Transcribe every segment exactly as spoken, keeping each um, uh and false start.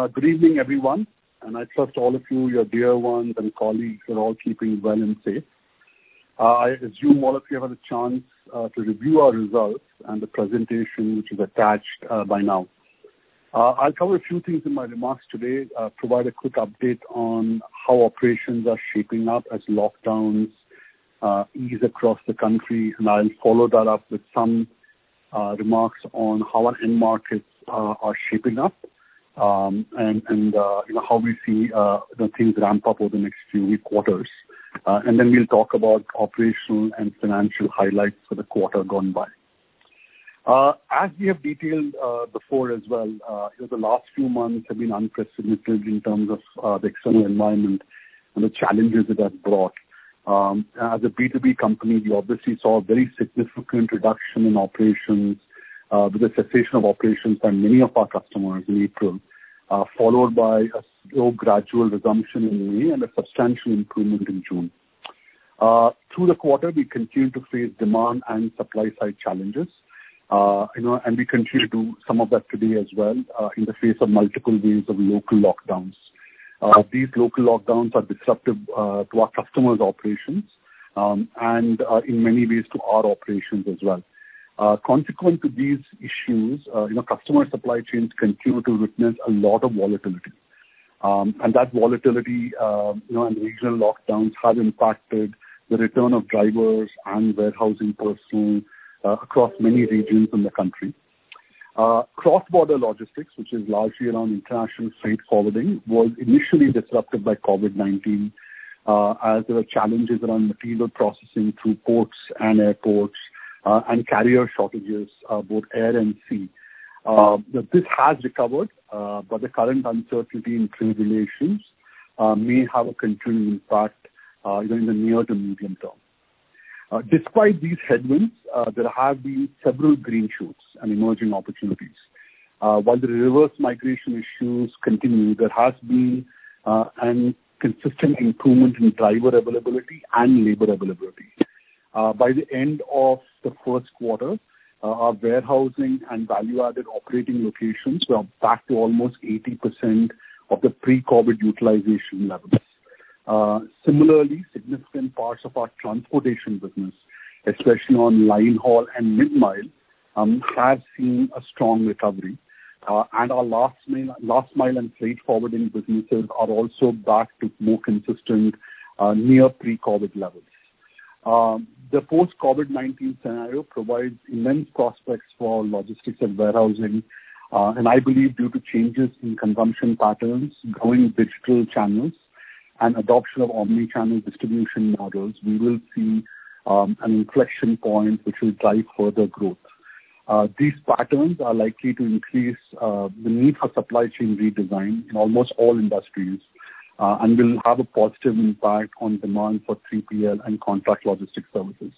Uh, good evening, everyone, and I trust all of you, your dear ones and colleagues are all keeping well and safe. Uh, I assume all of you have had a chance uh, to review our results and the presentation which is attached uh, by now. Uh, I'll cover a few things in my remarks today, uh, provide a quick update on how operations are shaping up as lockdowns uh, ease across the country, and I'll follow that up with some uh, remarks on how our end markets uh, are shaping up. Um, and, and uh, you know, how we see uh, the things ramp up over the next few quarters. Uh, and then we'll talk about operational and financial highlights for the quarter gone by. Uh, as we have detailed uh, before as well, uh, you know, the last few months have been unprecedented in terms of uh, the external environment and the challenges it has brought. Um, as a B two B company, we obviously saw a very significant reduction in operations Uh, with the cessation of operations by many of our customers in April, uh, followed by a slow gradual resumption in May and a substantial improvement in June. Uh, through the quarter, we continue to face demand and supply side challenges, uh, you know, and we continue to do some of that today as well uh, in the face of multiple waves of local lockdowns. Uh, these local lockdowns are disruptive uh, to our customers' operations um, and uh, in many ways to our operations as well. Uh, consequent to these issues, uh, you know, customer supply chains continue to witness a lot of volatility. Um, and that volatility, uh, you know, and the regional lockdowns have impacted the return of drivers and warehousing personnel uh, across many regions in the country. Uh, cross-border logistics, which is largely around international freight forwarding, was initially disrupted by COVID nineteen uh, as there were challenges around material processing through ports and airports, Uh, and carrier shortages, uh, both air and sea. Uh, this has recovered, uh, but the current uncertainty in trade relations uh, may have a continuing impact uh, you know, in the near to medium term. Uh, despite these headwinds, uh, there have been several green shoots and emerging opportunities. Uh, while the reverse migration issues continue, there has been uh, an consistent improvement in driver availability and labor availability. Uh, by the end of the first quarter, uh, our warehousing and value-added operating locations were back to almost eighty percent of the pre-COVID utilization levels. Uh, similarly, significant parts of our transportation business, especially on line haul and mid-mile, um, have seen a strong recovery. Uh, and our last mile, last mile and freight forwarding businesses are also back to more consistent uh, near pre-COVID levels. Um, the post-COVID nineteen scenario provides immense prospects for logistics and warehousing, uh, and I believe due to changes in consumption patterns, growing digital channels, and adoption of omni-channel distribution models, we will see um, an inflection point which will drive further growth. Uh, these patterns are likely to increase uh, the need for supply chain redesign in almost all industries, Uh, and will have a positive impact on demand for three P L and contract logistics services.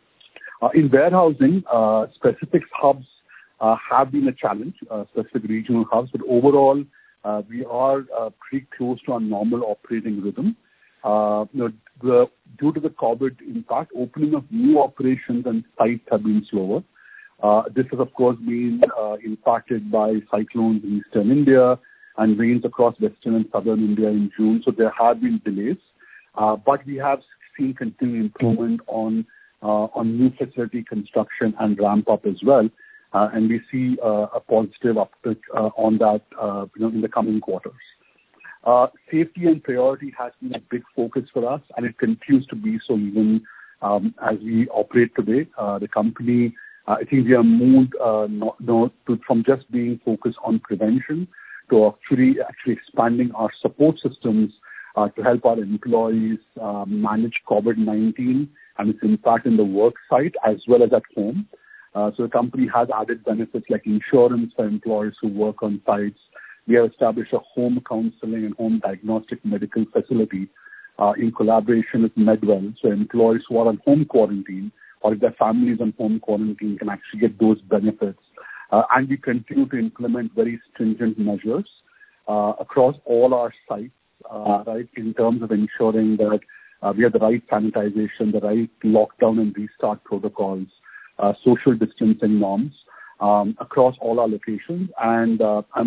Uh, in warehousing, uh, specific hubs uh, have been a challenge, uh, specific regional hubs, but overall, uh, we are uh, pretty close to our normal operating rhythm. Uh, you know, the, due to the COVID impact, opening of new operations and sites have been slower. Uh, this has, of course, been uh, impacted by cyclones in eastern India and rains across western and southern India in June. So there have been delays, uh, but we have seen continued improvement on uh, on new facility construction and ramp up as well, uh, and we see uh, a positive uptick uh, on that uh, you know in the coming quarters. Uh, safety and priority has been a big focus for us, and it continues to be so even um, as we operate today. Uh, the company, uh, I think, we are moved uh, not, not to, from just being focused on prevention to actually actually expanding our support systems uh, to help our employees uh, manage COVID nineteen and its impact in the work site as well as at home. Uh, so the company has added benefits like insurance for employees who work on sites. We have established a home counseling and home diagnostic medical facility uh, in collaboration with Medwell. So employees who are on home quarantine or if their family is on home quarantine can actually get those benefits. Uh, and we continue to implement very stringent measures uh, across all our sites, uh, right, in terms of ensuring that uh, we have the right sanitization, the right lockdown and restart protocols, uh, social distancing norms um, across all our locations. And uh, I'm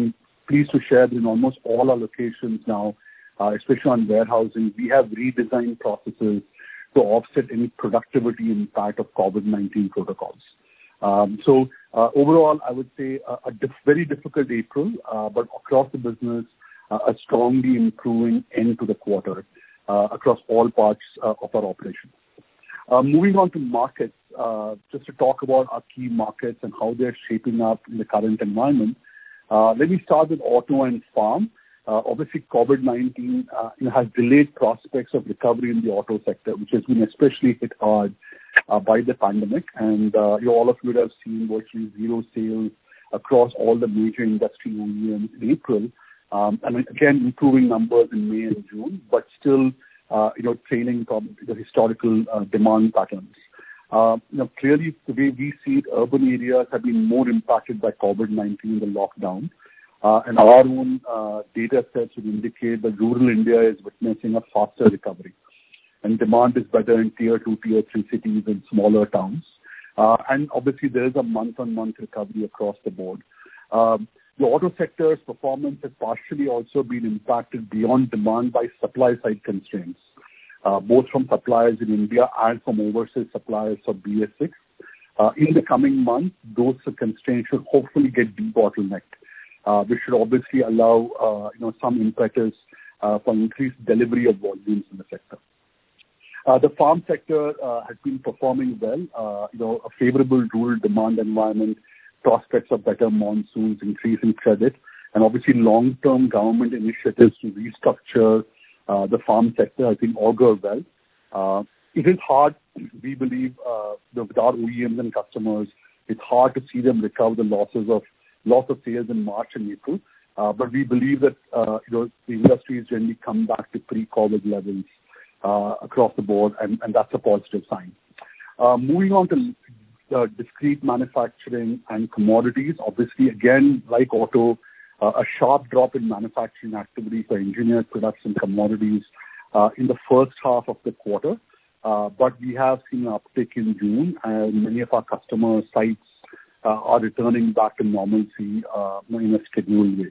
pleased to share that in almost all our locations now, uh, especially on warehousing, we have redesigned processes to offset any productivity impact of COVID nineteen protocols. Um, so uh, overall, I would say a, a diff- very difficult April, uh, but across the business, uh, a strongly improving end to the quarter uh, across all parts uh, of our operations. Uh, moving on to markets, uh, just to talk about our key markets and how they're shaping up in the current environment. Uh, let me start with auto and farm. Uh, obviously, COVID nineteen uh, you know, has delayed prospects of recovery in the auto sector, which has been especially hit hard uh, by the pandemic. And uh, you know, all of you would have seen virtually zero sales across all the major industry O E Ms in April. Um, and again, improving numbers in May and June, but still uh, you know, trailing from the historical uh, demand patterns. Uh, you know, clearly, the way we see it, urban areas have been more impacted by COVID nineteen, the lockdown. Uh, and our own uh, data sets would indicate that rural India is witnessing a faster recovery. And demand is better in tier two, tier three cities and smaller towns. Uh, and obviously, there is a month-on-month recovery across the board. Um, the auto sector's performance has partially also been impacted beyond demand by supply-side constraints, uh, both from suppliers in India and from overseas suppliers of B S six. Uh, in the coming months, those constraints should hopefully get debottlenecked. Uh, which should obviously allow, uh, you know, some impetus uh, for increased delivery of volumes in the sector. Uh, the farm sector uh, has been performing well. Uh, you know, a favorable rural demand environment, prospects of better monsoons, increasing credit, and obviously long-term government initiatives to restructure uh, the farm sector, I think, augur well. Uh, it is hard, we believe, uh, with our O E Ms and customers, it's hard to see them recover the losses of loss of sales in March and April. Uh, but we believe that, uh, you know, the industry has generally come back to pre-COVID levels uh, across the board, and, and that's a positive sign. Uh, moving on to uh, discrete manufacturing and commodities, obviously, again, like auto, uh, a sharp drop in manufacturing activity for engineered products and commodities uh, in the first half of the quarter. Uh, but we have seen an uptick in June, and many of our customer sites Uh, are returning back to normalcy uh, in a scheduled way.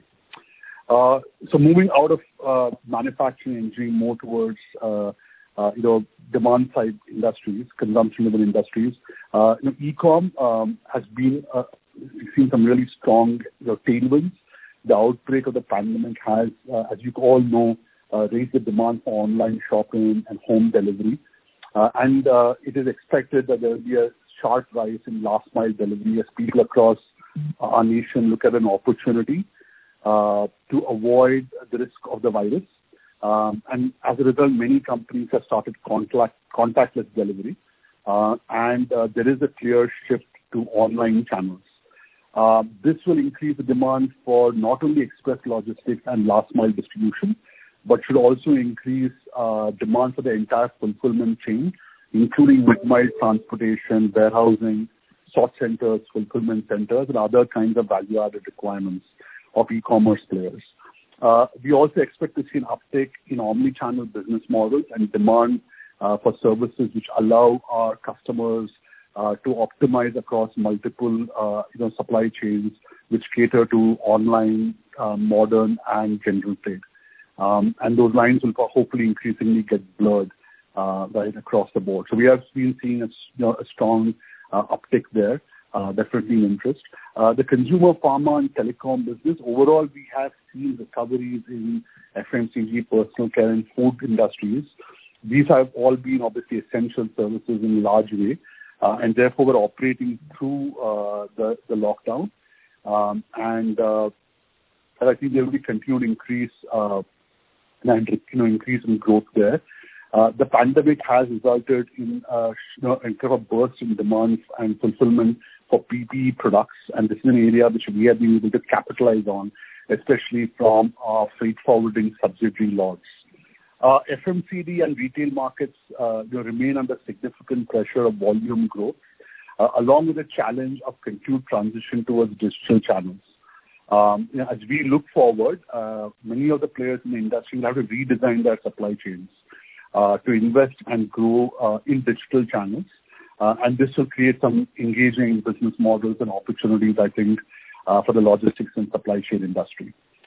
Uh, so moving out of uh, manufacturing engineering more towards uh, uh, you know, demand side industries, consumption level industries, uh, you know, e-com um, has been uh, seen some really strong you know, tailwinds. The outbreak of the pandemic has, uh, as you all know, uh, raised the demand for online shopping and home delivery, uh, and uh, it is expected that there will be a sharp rise in last mile delivery as people across our nation look at an opportunity uh, to avoid the risk of the virus. Um, and as a result, many companies have started contact, contactless delivery. Uh, and uh, there is a clear shift to online channels. Uh, this will increase the demand for not only express logistics and last mile distribution, but should also increase uh, demand for the entire fulfillment chain, including mid-mile transportation, warehousing, sort centers, fulfillment centers, and other kinds of value-added requirements of e-commerce players. Uh, we also expect to see an uptick in omni-channel business models and demand uh, for services which allow our customers uh, to optimize across multiple uh, you know, supply chains which cater to online, uh, modern, and general trade. Um, and those lines will hopefully increasingly get blurred Uh, right across the board. So we have been seeing a, you know, a strong uh, uptick there, uh, definitely in interest. Uh, the consumer, pharma, and telecom business, overall, we have seen recoveries in F M C G, personal care, and food industries. These have all been obviously essential services in a large way, uh, and therefore we're operating through uh, the, the lockdown. Um, and, uh, and I think there will be continued increase, uh, and you know, increase in growth there. Uh, the pandemic has resulted in uh, you know, a kind of burst in demand and fulfillment for P P E products, and this is an area which we have been able to capitalize on, especially from our freight forwarding subsidiary logs. Uh, F M C D and retail markets uh, you know, remain under significant pressure of volume growth, uh, along with the challenge of continued transition towards digital channels. Um, you know, as we look forward, uh, many of the players in the industry will have to redesign their supply chains Uh, to invest and grow uh, in digital channels. Uh, and this will create some engaging business models and opportunities, I think, uh, for the logistics and supply chain industry.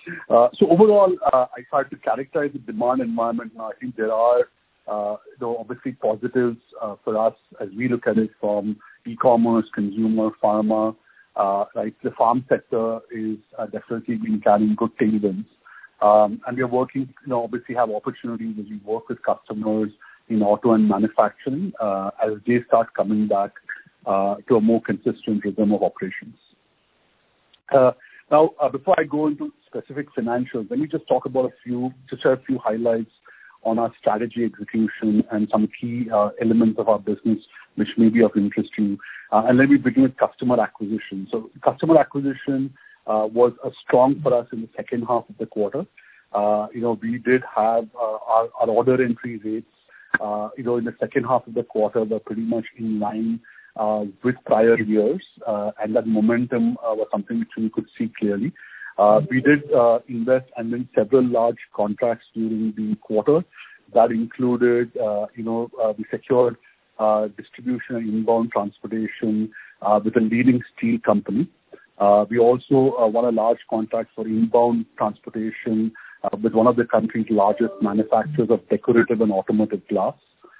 Uh, so overall, uh, I tried to characterize the demand environment. Now, I think there are, uh, you know, obviously positives uh, for us as we look at it from e-commerce, consumer, pharma. Uh, right, the farm sector is uh, definitely been carrying good tailwinds, um, and we are working. You know, obviously have opportunities as we work with customers in auto and manufacturing uh, as they start coming back uh, to a more consistent rhythm of operations. Uh, now, uh, before I go into specific financials, let me just talk about a few, just share a few highlights on our strategy execution and some key uh, elements of our business which may be of interest to you. Uh, and let me begin with customer acquisition. So customer acquisition uh, was a strong for us in the second half of the quarter. Uh, you know, we did have uh, our, our order entry rates, uh, you know, in the second half of the quarter were pretty much in line uh, with prior years, uh, and that momentum uh, was something which we could see clearly. Uh, we did uh, invest and win several large contracts during the quarter. That included, uh, you know, uh, we secured uh, distribution and inbound transportation uh, with a leading steel company. Uh, we also uh, won a large contract for inbound transportation uh, with one of the country's largest manufacturers of decorative and automotive glass.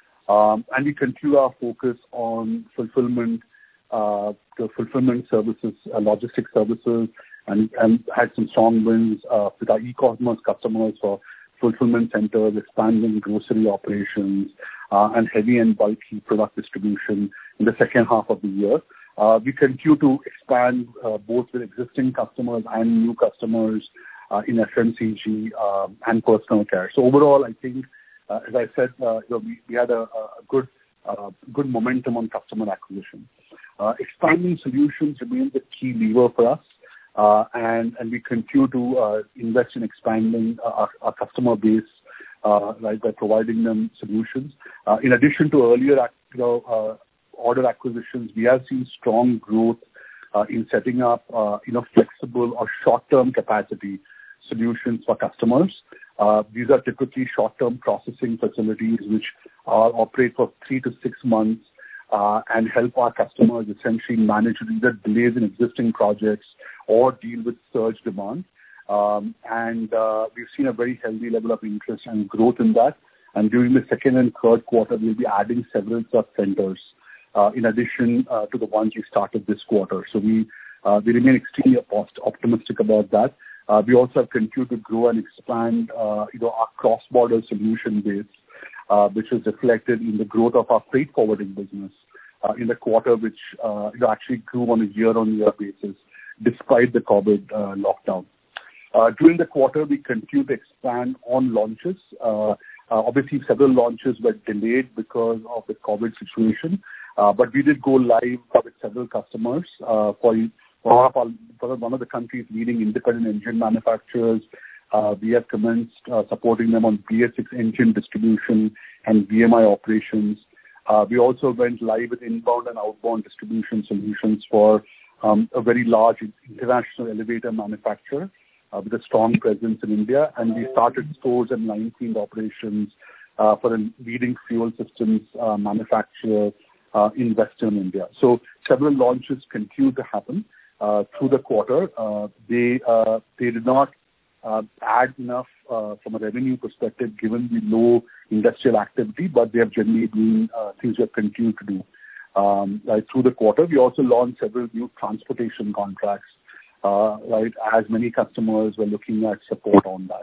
Um, and we continue our focus on fulfillment, uh, the fulfillment services, uh, logistics services, and, and had some strong wins uh, with our e-commerce customers for fulfillment centers, expanding grocery operations, uh, and heavy and bulky product distribution in the second half of the year. Uh, we continue to expand uh, both with existing customers and new customers uh, in F M C G uh, and personal care. So overall, I think, uh, as I said, uh, you know, we, we had a, a good uh, good momentum on customer acquisition. Uh, expanding solutions remains a key lever for us. Uh, and, and we continue to uh, invest in expanding our, our customer base, uh, right, by providing them solutions. Uh, in addition to earlier, you know, uh, order acquisitions, we have seen strong growth uh, in setting up, uh, you know, flexible or short-term capacity solutions for customers. Uh, these are typically short-term processing facilities which uh, operate for three to six months uh, and help our customers essentially manage either delays in existing projects or deal with surge demand. Um, and uh, we've seen a very healthy level of interest and growth in that. And during the second and third quarter, we'll be adding several such centers uh, in addition uh, to the ones we started this quarter. So we uh, we remain extremely optimistic about that. Uh, we also have continued to grow and expand, uh, you know, our cross-border solution base, uh, which is reflected in the growth of our freight forwarding business uh, in the quarter, which uh, you know, actually grew on a year-on-year basis despite the COVID uh, lockdown. Uh, during the quarter, we continued to expand on launches. Uh, uh, obviously, several launches were delayed because of the COVID situation, uh, but we did go live with several customers uh, for For one, of our, for one of the country's leading independent engine manufacturers. Uh, we have commenced uh, supporting them on B S six engine distribution and V M I operations. Uh, we also went live with inbound and outbound distribution solutions for um, a very large international elevator manufacturer uh, with a strong presence in India. And we started stores and line-field operations uh, for a leading fuel systems uh, manufacturer uh, in Western India. So several launches continue to happen. Uh, through the quarter. Uh, they uh, they did not uh, add enough uh, from a revenue perspective given the low industrial activity, but they have generally been uh, things we have continued to do. Um, right, through the quarter, we also launched several new transportation contracts, uh, right, as many customers were looking at support on that.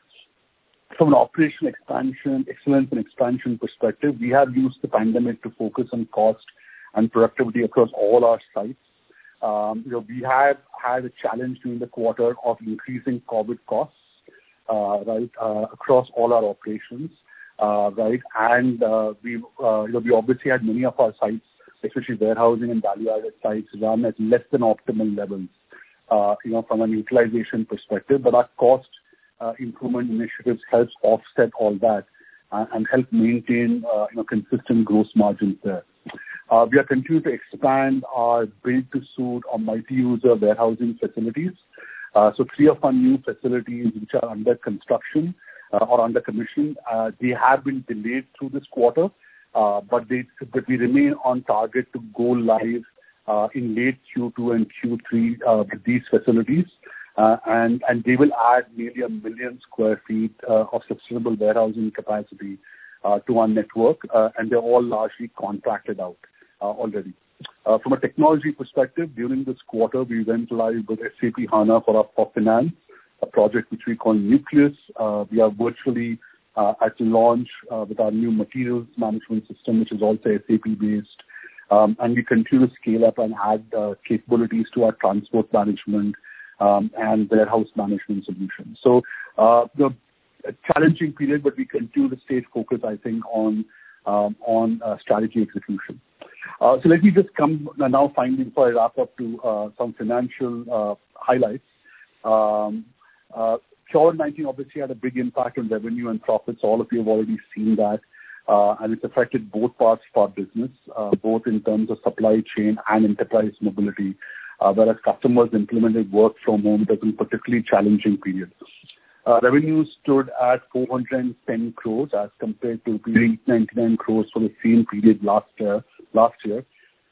From an operational expansion, excellence and expansion perspective, we have used the pandemic to focus on cost and productivity across all our sites. Um, you know, we have had a challenge during the quarter of increasing COVID costs, uh, right, uh, across all our operations, uh, right, and uh, we, uh, you know, we obviously had many of our sites, especially warehousing and value-added sites, run at less than optimal levels, uh, you know, from an utilization perspective. But our cost uh, improvement initiatives helps offset all that uh, and help maintain, uh, you know, consistent gross margins there. Uh, we are continuing to expand our build-to-suit or multi-user warehousing facilities. Uh, so three of our new facilities which are under construction uh, or under commission, uh, they have been delayed through this quarter, uh, but, they, but we remain on target to go live uh, in late Q two and Q three uh, with these facilities. uh, and and they will add nearly a million square feet uh, of sustainable warehousing capacity uh, to our network, uh, and they're all largely contracted out uh, already. Uh, from a technology perspective, during this quarter, we went live with S A P HANA for our for finance, a project which we call Nucleus. Uh, we are virtually uh, at launch uh, with our new materials management system, which is also S A P based. Um, and we continue to scale up and add uh, capabilities to our transport management um, and warehouse management solutions. So, uh, the a challenging period, but we continue to stay focused, I think, on um, on uh, strategy execution. Uh, so let me just come now finally before I wrap up to uh, some financial uh, highlights. Um, uh, COVID nineteen obviously had a big impact on revenue and profits. All of you have already seen that. Uh, and it's affected both parts of our business, uh, both in terms of supply chain and enterprise mobility, uh, whereas customers implemented work from home. It was a particularly challenging period. Uh, revenue stood at four hundred ten crores as compared to eight ninety-nine crores for the same period last year, last year,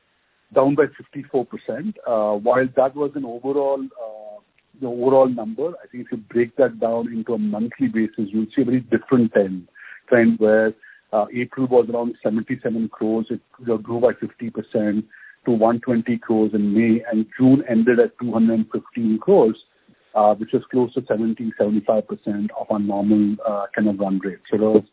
down by fifty-four percent. Uh, while that was an overall, uh, the overall number, I think if you break that down into a monthly basis, you'll see a very different trend, trend where Uh, April was around seventy-seven crores. It grew by fifty percent to one hundred twenty crores in May, and June ended at two hundred fifteen crores, uh, which is close to seventy, seventy-five percent of our normal uh, kind of run rate. So it was,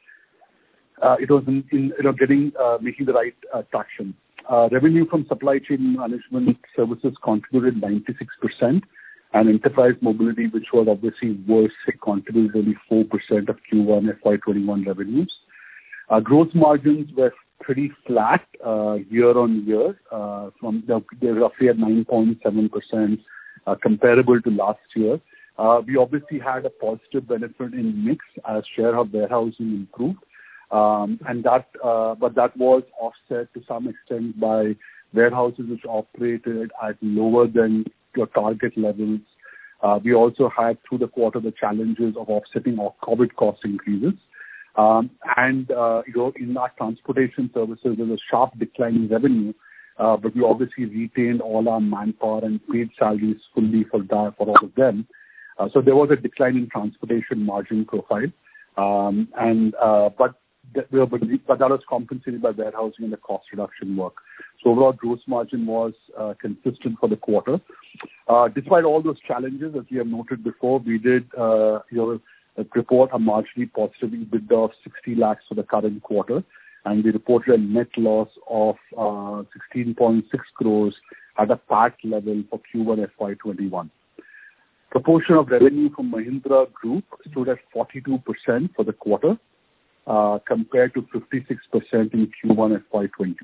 uh, it was in, in, you know, getting, uh, making the right uh, traction. Uh, revenue from supply chain management services contributed ninety-six percent, and enterprise mobility, which was obviously worse, it contributed only four percent of Q one F Y twenty-one revenues. Uh, gross margins were pretty flat uh, year on year. Uh, from the, they're roughly at nine point seven percent, uh, comparable to last year. Uh, we obviously had a positive benefit in mix as share of warehousing improved, um, and that, uh, but that was offset to some extent by warehouses which operated at lower than your target levels. Uh, we also had through the quarter the challenges of offsetting our COVID cost increases. Um, and, uh, you know, in our transportation services, there's a sharp decline in revenue, uh, but we obviously retained all our manpower and paid salaries fully for that, for all of them. Uh, so there was a decline in transportation margin profile. Um, and, uh, but, th- but, but that was compensated by warehousing and the cost reduction work. So overall gross margin was, uh, consistent for the quarter. Uh, despite all those challenges, as we have noted before, we did, uh, you know, report a marginally positive EBITDA of sixty lakhs for the current quarter, and we reported a net loss of uh, sixteen point six crores at a P A T level for Q one F Y twenty-one. Proportion of revenue from Mahindra Group stood at forty-two percent for the quarter, uh, compared to fifty-six percent in Q one F Y twenty.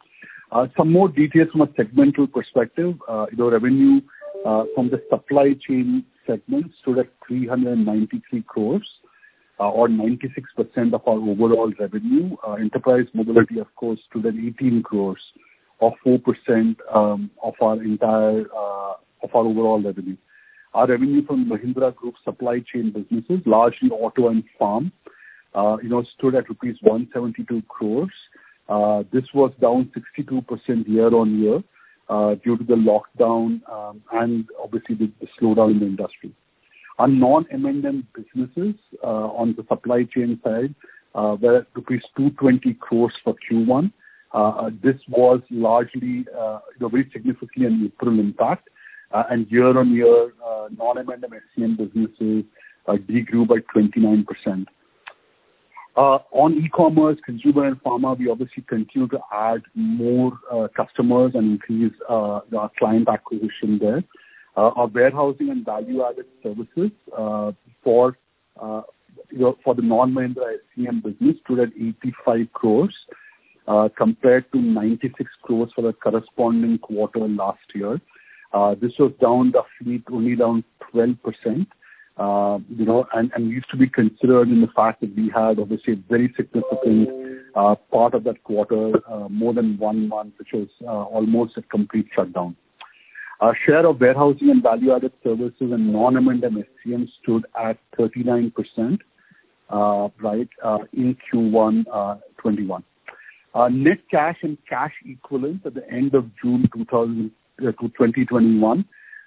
Uh, some more details from a segmental perspective. Uh, you know, revenue uh, from the supply chain segment stood at three hundred ninety-three crores, uh, or ninety-six percent of our overall revenue. Uh, enterprise mobility, of course, stood at eighteen crores, or four percent um, of our entire uh, of our overall revenue. Our revenue from Mahindra Group supply chain businesses, largely auto and farm, uh, you know, stood at rupees one hundred seventy-two crores. Uh, this was down sixty-two percent year on year. Uh, due to the lockdown um, and obviously the, the slowdown in the industry. Our non-M and M businesses uh, on the supply chain side uh, were at rupees two hundred twenty crores for Q one. Uh, this was largely, uh, you know, very significantly an April impact, uh, and year on year, uh, non-M and M S C M businesses uh, degrew by twenty-nine percent. Uh, on e-commerce, consumer and pharma, we obviously continue to add more uh, customers and increase uh, our client acquisition there. Uh, our warehousing and value-added services uh, for uh, you know, for the non-Mahindra S C M business stood at eighty-five crores uh, compared to ninety-six crores for the corresponding quarter last year. Uh, this was down roughly only down twelve percent. Uh, you know, and, and used to be considered in the fact that we had obviously a very significant uh, part of that quarter, uh, more than one month, which was uh, almost a complete shutdown. Our share of warehousing and value-added services and non-M and M S C M stood at thirty-nine percent, uh, right, uh, in Q one uh, twenty-one. Uh, net cash and cash equivalents at the end of June two thousand, uh, twenty twenty-one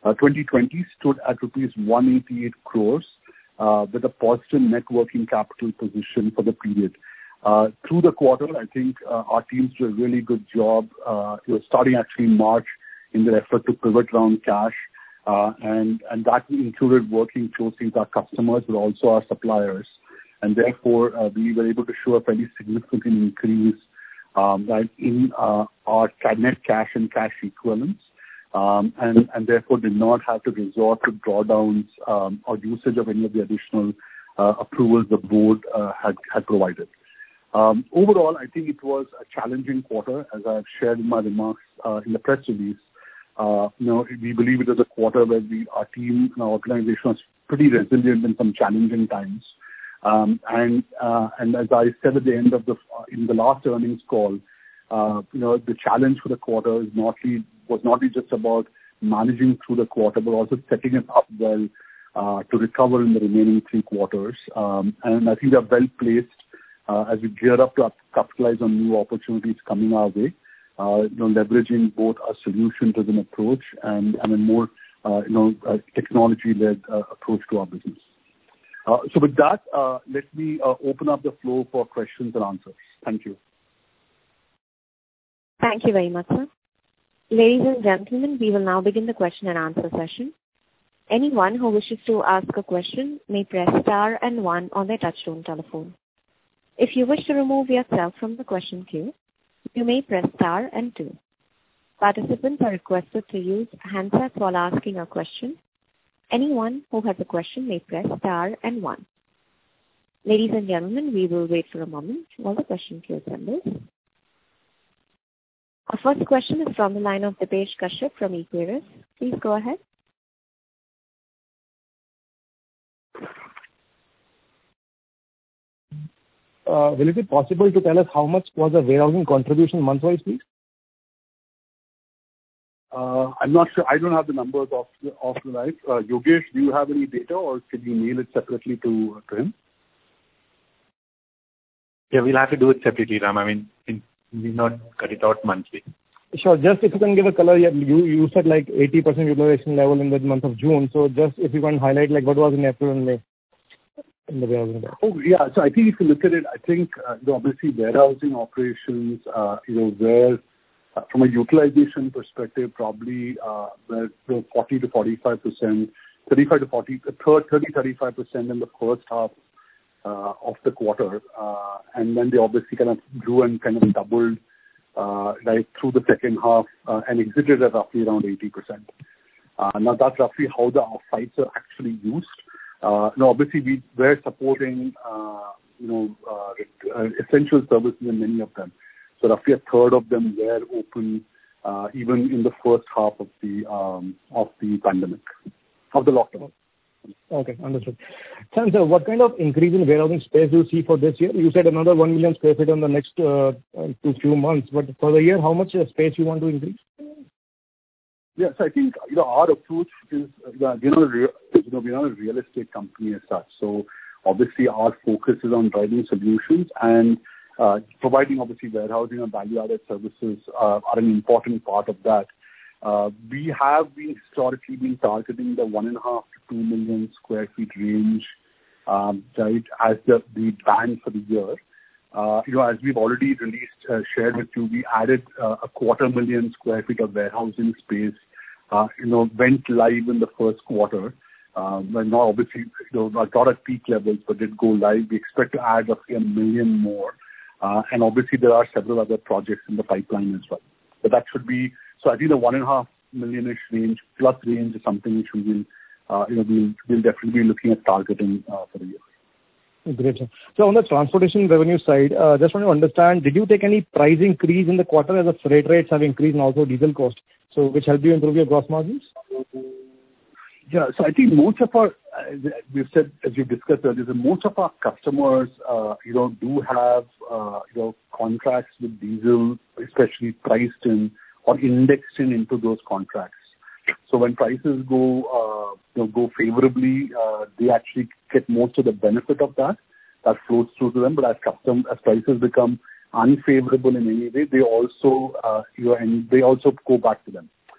Uh, twenty twenty stood at rupees one hundred eighty-eight crores uh, with a positive net working capital position for the period. Uh, through the quarter, I think uh, our teams did a really good job, uh, you know, starting actually in March in their effort to pivot around cash, uh, and, and that included working closely with our customers, but also our suppliers. And therefore, uh, we were able to show a fairly significant increase um, right, in uh, our net cash and cash equivalents, um, and, and therefore did not have to resort to drawdowns um, or usage of any of the additional uh, approvals the board uh, had, had provided. Um, overall, I think it was a challenging quarter, as I've shared in my remarks uh, in the press release. Uh, you know, we believe it was a quarter where we, our team and our organization was pretty resilient in some challenging times. Um, and uh, and as I said at the end of the in the last earnings call, uh, you know, the challenge for the quarter is not really, was not really just about managing through the quarter, but also setting it up well uh, to recover in the remaining three quarters. Um, and I think they're well placed. Uh, as we gear up to capitalize on new opportunities coming our way, uh, you know, leveraging both a solution-driven approach and, and a more, uh, you know, uh, technology-led uh, approach to our business. Uh, so with that, uh, let me uh, open up the floor for questions and answers. Thank you. Thank you very much, sir. Ladies and gentlemen, we will now begin the question and answer session. Anyone who wishes to ask a question may press star and one on their touchtone telephone. If you wish to remove yourself from the question queue, you may press star and two. Participants are requested to use handsets while asking a question. Anyone who has a question may press star and one. Ladies and gentlemen, we will wait for a moment while the question queue assembles. Our first question is from the line of Dipesh Kashyap from Equirus. Please go ahead. Uh, will it be possible to tell us how much was the warehousing contribution month-wise, please? Uh, I'm not sure. I don't have the numbers off the, off the live. Uh, Yogesh, do you have any data, or can you mail it separately to, to him? Yeah, we'll have to do it separately, Ram. I mean, we'll not cut it out monthly. Sure. Just if you can give a color, you you said like eighty percent utilization level in the month of June. So just if you can highlight like what was in April and May. In the warehousing. Oh, yeah. So I think if you look at it, I think uh, you know, obviously warehousing operations, uh, you know, where uh, from a utilization perspective, probably uh, where you know, forty to forty-five percent, thirty-five to forty, thirty, thirty-five percent in the first half uh, of the quarter, uh, and then they obviously kind of grew and kind of doubled uh, right through the second half uh, and exited at roughly around eighty percent. Uh, now that's roughly how the sites are actually used. Uh, no, obviously we were supporting, uh, you know, uh, uh, essential services in many of them. So roughly a third of them were open, uh, even in the first half of the um, of the pandemic, of the lockdown. Okay, understood. Sir, what kind of increase in warehousing space do you see for this year? You said another one million square feet in the next uh, two few months, but for the year, how much space you want to increase? Yes, I think, you know, our approach is, you know, we're not a real, you know, we're not a real estate company as such. So obviously our focus is on driving solutions, and uh, providing obviously warehousing and value-added services uh, are an important part of that. Uh, we have been historically been targeting the one and a half to two million square feet range, um, right, as the, the band for the year. Uh, you know, as we've already released, uh, shared with you, we added uh, a quarter million square feet of warehousing space, uh, you know, went live in the first quarter. Um, and now obviously, you know, not at peak levels, but did go live. We expect to add roughly a million more. Uh, and obviously there are several other projects in the pipeline as well. But that should be, so I think the one and a half million-ish range plus range is something which we will, uh, you know, we'll, we'll definitely be looking at targeting uh, for the year. Great, sir. So on the transportation revenue side, uh, just want to understand, did you take any price increase in the quarter as the freight rates have increased and also diesel cost, so which helped you improve your gross margins? Yeah, so I think most of our, uh, we've said, as you've discussed earlier, most of our customers, uh, you know, do have, uh, you know, contracts with diesel, especially priced in or indexed in into those contracts. So when prices go, uh, you know, go favorably, uh, they actually get most of the benefit of that. That flows through to them. But as custom, as prices become unfavorable in any way, they also, uh, you know, and they also go back to them.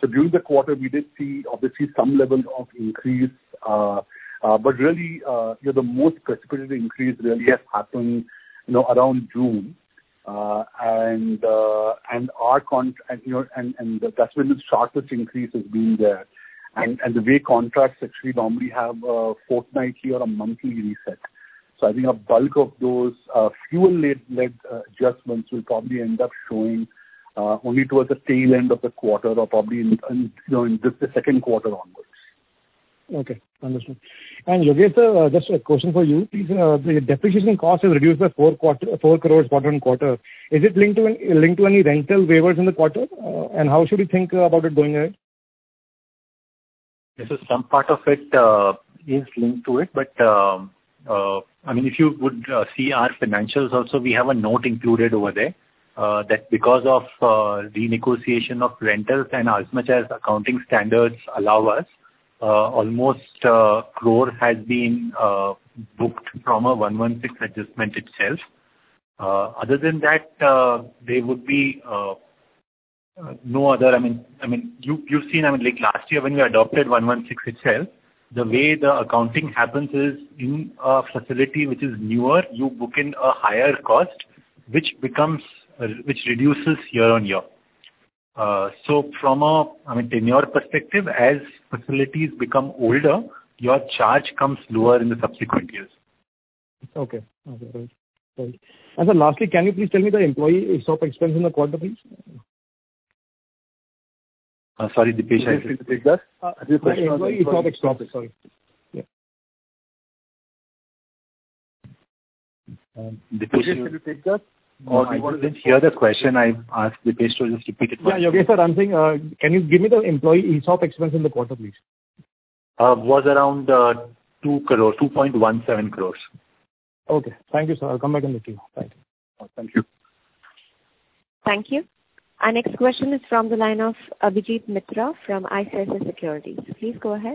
So during the quarter, we did see obviously some level of increase, uh, uh, but really, uh, you know, the most precipitated increase really has happened, you know, around June, uh, and uh, and our con, and you know, and and that's when the sharpest increase has been there, and and the way contracts actually normally have a fortnightly or a monthly reset. So I think a bulk of those uh, fuel-led led, uh, adjustments will probably end up showing uh, only towards the tail end of the quarter, or probably in, in you know in this, the second quarter onwards. Okay, understood. And Yogesh sir, uh, just a question for you. Please, uh, the depreciation cost has reduced by four quarter, four crores quarter on quarter. Is it linked to an, linked to any rental waivers in the quarter? Uh, and how should we think uh, about it going ahead? Yes, so some part of it uh, is linked to it, but um, uh, I mean, if you would uh, see our financials also, we have a note included over there uh, that because of uh, renegotiation of rentals and as much as accounting standards allow us, uh, almost uh, crore has been uh, booked from a one one six adjustment itself. Uh, other than that, uh, there would be uh, uh, no other. I mean, I mean, you you've seen. I mean, like last year when we adopted one one six itself, the way the accounting happens is in a facility which is newer, you book in a higher cost, which becomes, uh, which reduces year on year. Uh, so from a, I mean, tenure perspective, as facilities become older, your charge comes lower in the subsequent years. Okay. Okay, right. Right. And so lastly, can you please tell me the employee E S O P expense in the quarter, please? Uh, sorry, Dipesh, I Can you take that? Uh, the employee E S O P expense, sorry. Yeah. Um, Yogesh, Dipesh, can you take that? No, or I didn't hear the question. I asked Dipesh to just repeat it. Yeah, Yogesh sir, I'm saying, uh, can you give me the employee E S O P expense in the quarter, please? Uh, was around uh, two crore, two point one seven crores. Okay. Thank you, sir. I'll come back in the queue. Thank you. Oh, thank you. Thank you. Our next question is from the line of Abhijit Mitra from I C I C I Securities. Please go ahead.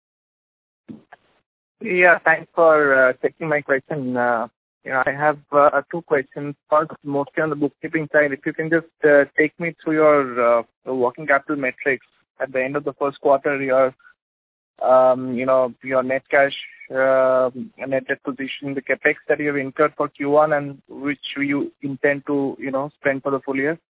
Yeah, thanks for uh, taking my question. Uh, you know, I have uh, two questions. First, mostly on the bookkeeping side, if you can just uh, take me through your uh, working capital metrics. At the end of the first quarter, your um, you know your net cash, uh, net debt position, the capex that you have incurred for Q one, and which you intend to you know spend for the full year.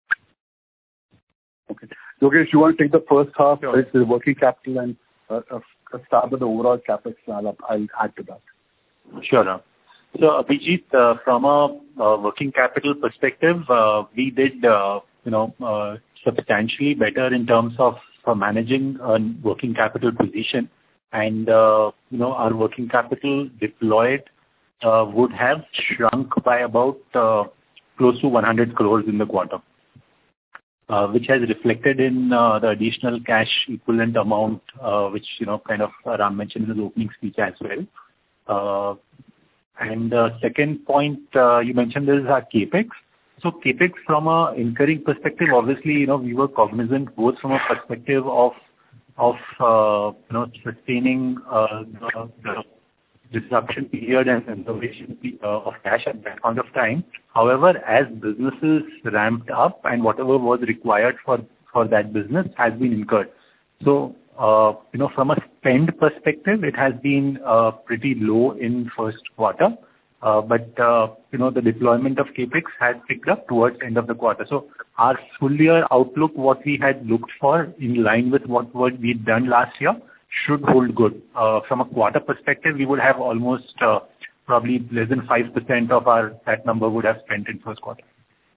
Okay. Yogesh, you want to take the first half, sure. Right, the working capital, and uh, uh, start with the overall capex. I'll, I'll add to that. Sure. So, Abhijit, uh, from a uh, working capital perspective, uh, we did, uh, you know, uh, substantially better in terms of uh, managing a working capital position, and uh, you know, our working capital deployed uh, would have shrunk by about uh, close to one hundred crores in the quarter. Uh, which has reflected in uh, the additional cash equivalent amount, uh, which, you know, kind of Ram mentioned in his opening speech as well. Uh, and uh, second point uh, you mentioned is our capex. So capex from a incurring perspective, obviously, you know, we were cognizant both from a perspective of, of uh, you know, sustaining uh, the, the disruption period and conservation uh, of cash at that point of time. However, as businesses ramped up and whatever was required for, for that business has been incurred. So, uh, you know, from a spend perspective, it has been uh, pretty low in first quarter. Uh, but, uh, you know, the deployment of capex has picked up towards the end of the quarter. So our full year outlook, what we had looked for in line with what, what we'd done last year, should hold good. Uh, from a quarter perspective, we would have almost uh, probably less than five percent of our that number would have spent in first quarter.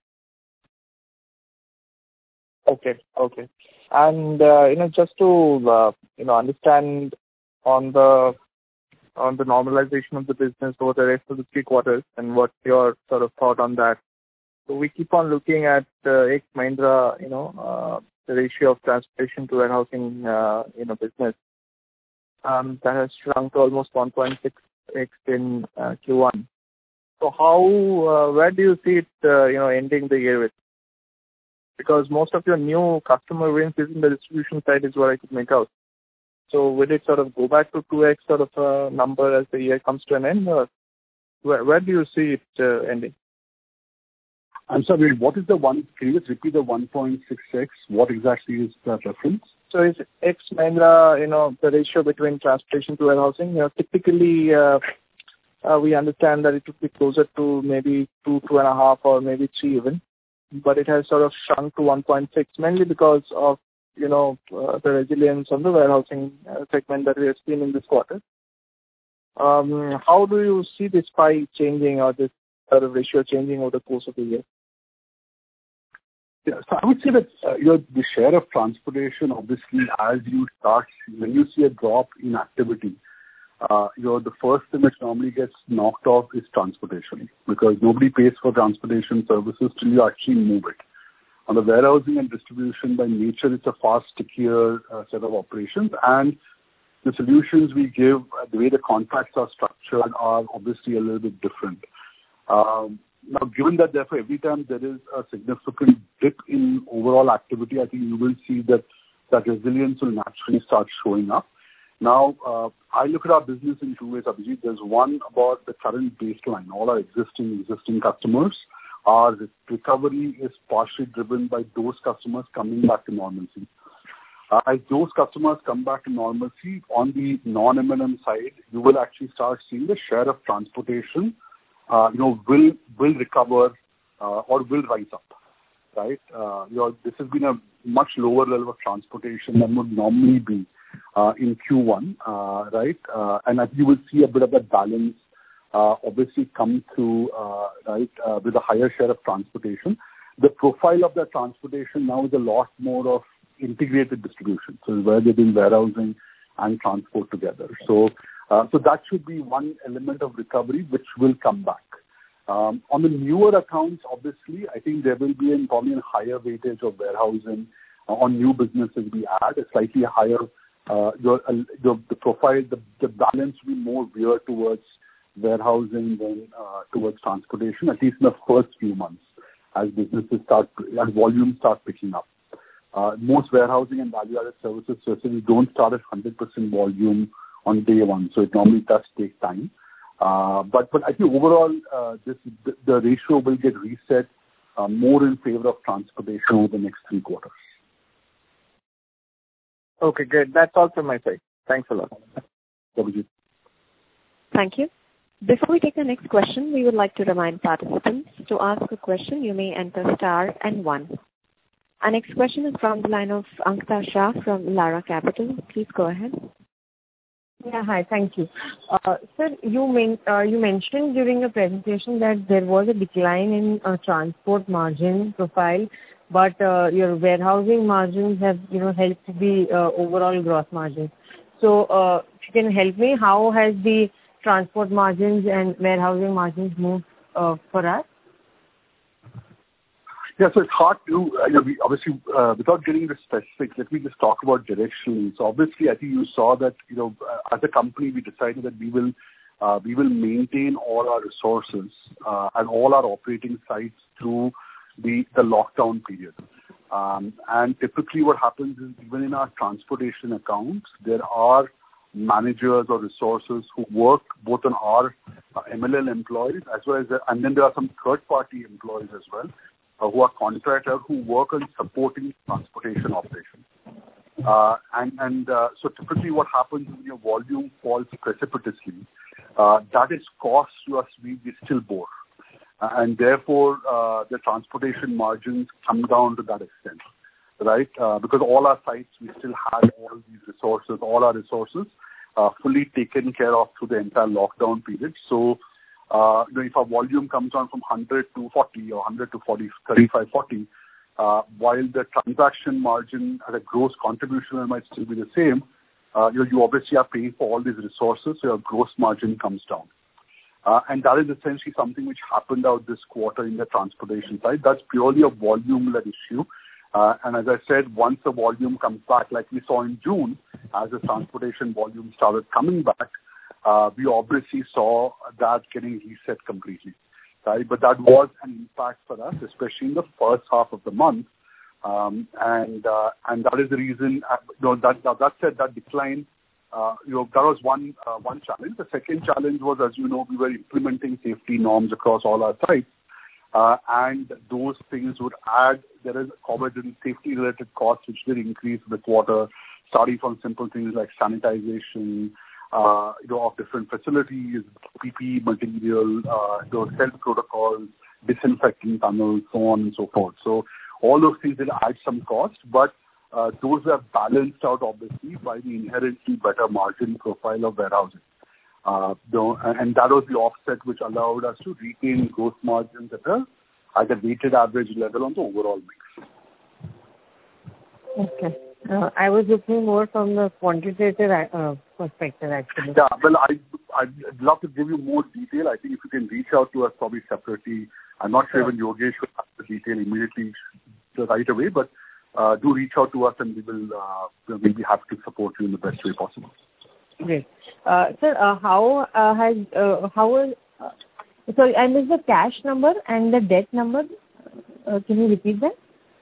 Okay, okay. And uh, you know, just to uh, you know understand on the on the normalization of the business over the rest of the three quarters, and what your sort of thought on that. So we keep on looking at uh, X Mahindra, you know, uh, the ratio of transportation to warehousing, uh, you know, business. Um, that has shrunk to almost one point six x in uh, Q one. So how, uh, where do you see it, uh, you know, ending the year with? Because most of your new customer wins is in the distribution side is what I could make out. So will it sort of go back to two x sort of a number as the year comes to an end, or where, where do you see it uh, ending? I'm sorry, what is the one, can you just repeat the one point six x? What exactly is that reference? So it's ex Mahindra, you know, the ratio between transportation to warehousing. You know, typically, uh, uh, we understand that it would be closer to maybe two, two and a half, or maybe three even. But it has sort of shrunk to one point six, mainly because of, you know, uh, the resilience of the warehousing uh, segment that we have seen in this quarter. Um, how do you see this pie changing, or this sort of ratio changing over the course of the year? Yeah, so I would say that uh, you know, the share of transportation, obviously, as you start, when you see a drop in activity, uh, you know, the first thing which normally gets knocked off is transportation, because nobody pays for transportation services till you actually move it. On the warehousing and distribution, by nature, it's a far stickier uh, set of operations, and the solutions we give, uh, the way the contracts are structured, are obviously a little bit different. Um, Now, given that therefore every time there is a significant dip in overall activity, I think you will see that that resilience will naturally start showing up. Now, uh, I look at our business in two ways, Abhijit. There's one about the current baseline, all our existing existing customers. Our recovery is partially driven by those customers coming back to normalcy. Uh, as those customers come back to normalcy, on the non-M and M side, you will actually start seeing the share of transportation Uh, you know, will will recover uh, or will rise up, right? Uh, you know, this has been a much lower level of transportation than would normally be uh, in Q one, uh, right? Uh, and as you will see a bit of that balance uh, obviously come through, uh, right, uh, with a higher share of transportation. The profile of that transportation now is a lot more of integrated distribution, so where they're doing warehousing and transport together. So. Uh, so that should be one element of recovery which will come back. Um, on the newer accounts, obviously, I think there will be an, probably a higher weightage of warehousing uh, on new businesses we add, a slightly higher, uh, your, uh, your, the profile, the, the balance will be more geared towards warehousing than uh, towards transportation, at least in the first few months, as businesses start, as volumes start picking up. Uh, most warehousing and value-added services certainly don't start at one hundred percent volume on day one, so it normally does take time. Uh, but but I think overall, uh, this the, the ratio will get reset uh, more in favor of transportation over the next three quarters. Okay, good. That's all from my side. Thanks a lot. Thank you. Before we take the next question, we would like to remind participants to ask a question, you may enter star and one. Our next question is from the line of Ankita Shah from Elara Capital. Please go ahead. Yeah, hi. Thank you. Uh, sir, you, men- uh, you mentioned during your presentation that there was a decline in uh, transport margin profile, but uh, your warehousing margins have, you know, helped the uh, overall gross margin. So, uh, if you can help me, how has the transport margins and warehousing margins moved uh, for us? Yeah, so it's hard to, uh, you know, we obviously, uh, without getting into specifics, let me just talk about directionally. So obviously, I think you saw that, you know, uh, as a company, we decided that we will, uh, we will maintain all our resources uh, and all our operating sites through the, the lockdown period. Um, and typically what happens is even in our transportation accounts, there are managers or resources who work both on our uh, M L L employees as well as, the, and then there are some third-party employees as well, Uh, who are contractors who work on supporting transportation operations. Uh, and and uh, so typically what happens when your volume falls precipitously, uh, that is cost to us we, we still bore. Uh, and therefore, uh, the transportation margins come down to that extent, right? Uh, because all our sites, we still had all these resources, all our resources uh, fully taken care of through the entire lockdown period. So, Uh, you know, if our volume comes down from one hundred to forty or one hundred to forty, thirty-five, forty, uh, while the transaction margin at a gross contribution might still be the same, uh, you, you obviously are paying for all these resources, so your gross margin comes down. Uh, and that is essentially something which happened out this quarter in the transportation side. That's purely a volume-led issue. Uh, and as I said, once the volume comes back, like we saw in June, as the transportation volume started coming back, Uh, we obviously saw that getting reset completely, right? But that was an impact for us, especially in the first half of the month, um, and uh, and that is the reason. Uh, you know, that that said, that decline, uh, you know, that was one uh, one challenge. The second challenge was, as you know, we were implementing safety norms across all our sites, Uh, and those things would add, there is COVID and safety-related costs which did increase in the quarter, starting from simple things like sanitization, uh, you know, of different facilities, P P E material, uh, those health protocols, disinfecting tunnels, so on and so forth. So all those things will add some cost, but uh, those are balanced out obviously by the inherently better margin profile of warehousing. Uh, the, and that was the offset which allowed us to retain gross margins at a, at a weighted average level on the overall mix. Okay. Uh, I was looking more from the quantitative uh, perspective, actually. Yeah, well, I, I'd love to give you more detail. I think if you can reach out to us probably separately. I'm not sure even Yogesh will have the detail immediately right away, but uh, do reach out to us and we will uh, we'll be happy to support you in the best way possible. Great. Uh, sir, uh, how uh, has, uh, how is, uh, sorry, I missed the cash number and the debt number. Uh, can you repeat that?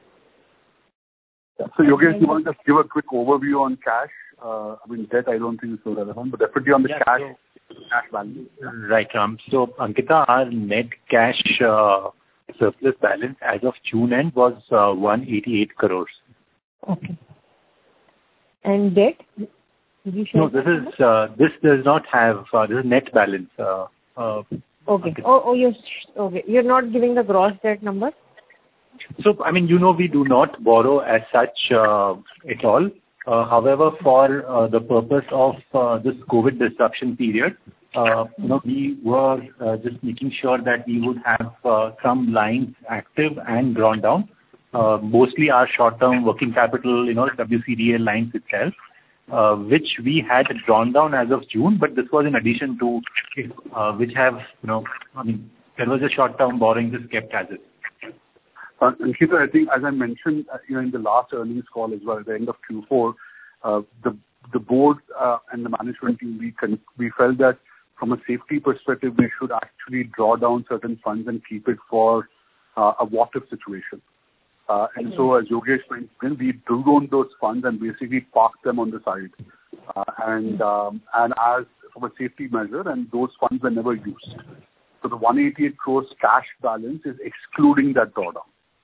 So Yogesh, you want to just give a quick overview on cash? Uh, I mean, debt I don't think is so relevant, but definitely on the yeah, cash, so, cash value. Right, Ram. So Ankita, our net cash uh, surplus balance as of June end was uh, one hundred eighty-eight crores. Okay. And debt? Did you share No, this is uh, this does not have uh, this is net balance. Uh, uh, okay. Oh, oh, you're okay. You're not giving the gross debt number. So I mean, you know, we do not borrow as such uh, at all. Uh, however, for uh, the purpose of uh, this COVID disruption period, uh, you know, we were uh, just making sure that we would have uh, some lines active and drawn down. Uh, mostly our short-term working capital, you know, W C D L lines itself. Uh, which we had drawn down as of June, but this was in addition to uh, which have, you know, I mean, there was a short-term borrowing just kept as is. Uh, Ankita, I think as I mentioned, uh, you know, in the last earnings call as well, at the end of Q four, uh, the the board uh, and the management team, we can, we felt that from a safety perspective, we should actually draw down certain funds and keep it for uh, a what-if situation. Uh, and so, as Yogesh mentioned, we drew down those funds and basically parked them on the side. Uh, and um, and as from a safety measure, and those funds were never used. So the one hundred eighty-eight crores cash balance is excluding that drawdown.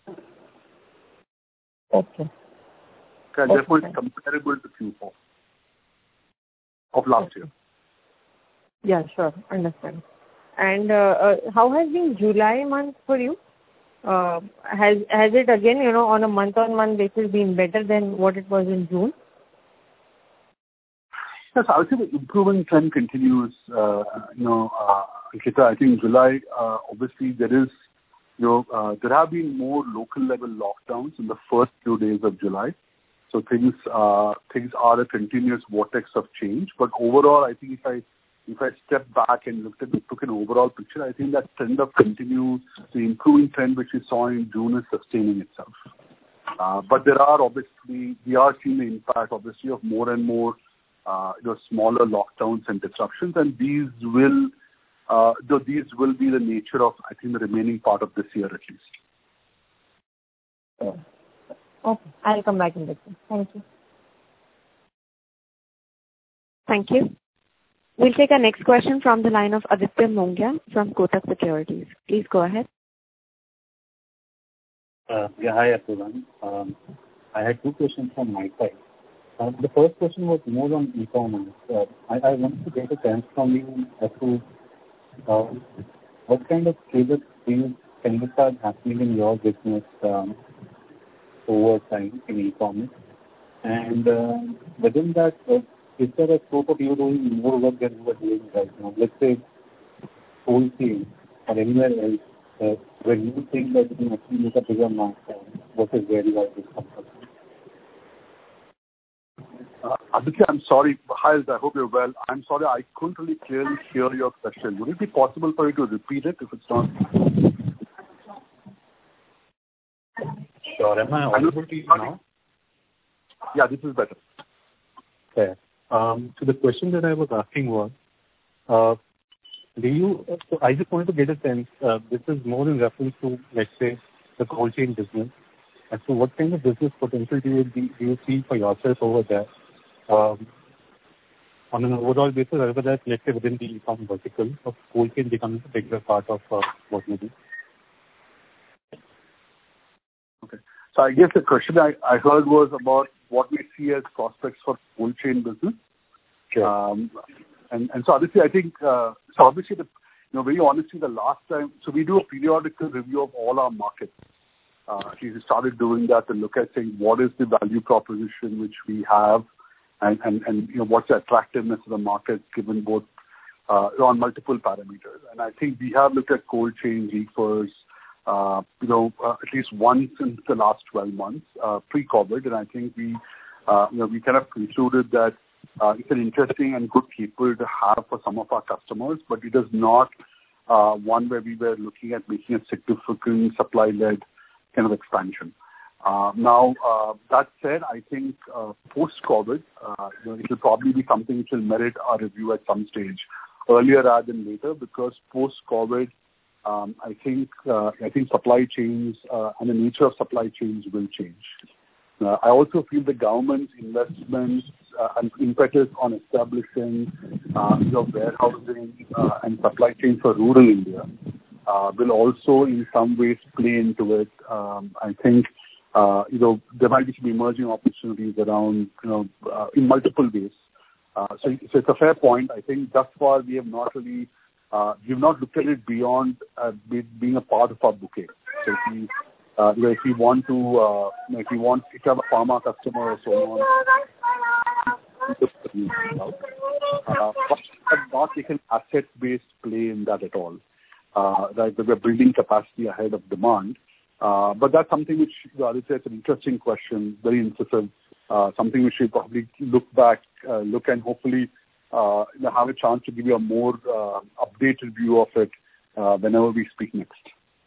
Okay. Okay, therefore, it's comparable to Q four of last okay. year. Yeah, sure. Understand. And uh, uh, how has been July month for you? Uh, has has it again, you know, on a month-on-month basis been better than what it was in June? Yes, I would say the improvement trend continues. Uh, you know, uh, Ankita, I think July, uh, obviously there is, you know, uh, there have been more local level lockdowns in the first few days of July. So things uh, things are a continuous vortex of change. But overall, I think if I If I step back and looked at the, took an overall picture, I think that trend of continue, the improving trend which we saw in June is sustaining itself. Uh, but there are obviously, we are seeing the impact obviously of more and more, uh, you know, smaller lockdowns and disruptions, and these will, uh, though these will be the nature of, I think, the remaining part of this year at least. Okay, okay. I'll come back in this one. Thank you. Thank you. We'll take our next question from the line of Aditya Mongia from Kotak Securities. Please go ahead. Uh, yeah, hi everyone. Um, I had two questions from my side. Uh, the first question was more on e-commerce. Uh, I, I wanted to get a sense from you as to uh, what kind of changes things can you start happening in your business um, over time in e-commerce, and uh, within that. Uh, Is there a scope of you doing more work than you are doing right now? Let's say wholesale or anywhere else, uh, where you think that you can actually make a bigger mark, uh, what is where you are this company? Uh, Aditya, I'm sorry. Hi, I hope you're well. I'm sorry, I couldn't really clearly hear your question. Would it be possible for you to repeat it if it's not? Sure. Am I audible to you now? Yeah, this is better. Okay. Um, so the question that I was asking was, uh, do you, so I just wanted to get a sense, uh, this is more in reference to, let's say, the cold chain business. And so what kind of business potential do you, do you see for yourself over there? Um, on an overall basis, rather than, let's say, within the e-com vertical, of cold chain becomes a bigger part of uh, what you do? So I guess the question I, I heard was about what we see as prospects for cold chain business. Sure. Um, and, and so obviously I think, uh, so obviously the, you know, very honestly the last time, so we do a periodical review of all our markets. Uh, we started doing that to look at saying what is the value proposition which we have and, and, and you know, what's the attractiveness of the market given both uh, on multiple parameters. And I think we have looked at cold chain reefers, uh, you know, uh, at least once in the last twelve months, uh, pre-COVID. And I think we, uh, you know, we kind of concluded that uh, it's an interesting and good capability to have for some of our customers, but it is not uh, one where we were looking at making a significant supply-led kind of expansion. Uh, now, uh, that said, I think uh, post-COVID, uh, you know, it will probably be something which will merit our review at some stage, earlier rather than later, because post-COVID, um, I think uh, I think supply chains uh, and the nature of supply chains will change. Uh, I also feel the government's investments uh, and impetus on establishing uh, you know, warehousing uh, and supply chains for rural India Uh, will also in some ways play into it. Um, I think, uh, you know, there might be some emerging opportunities around, you know, uh, in multiple ways. Uh, so, so it's a fair point. I think thus far we have not really, uh, we've not looked at it beyond uh, be, being a part of our bouquet. So if we, uh, you know, if we want to, uh, you know, if we want, if you have a pharma customer or so on, uh, but have not taken asset-based play in that at all. Uh, that we're building capacity ahead of demand. Uh, but that's something which, I would say, it's an interesting question, very incisive, uh, something which we probably look back, uh, look and hopefully uh, you know, have a chance to give you a more uh, updated view of it uh, whenever we speak next.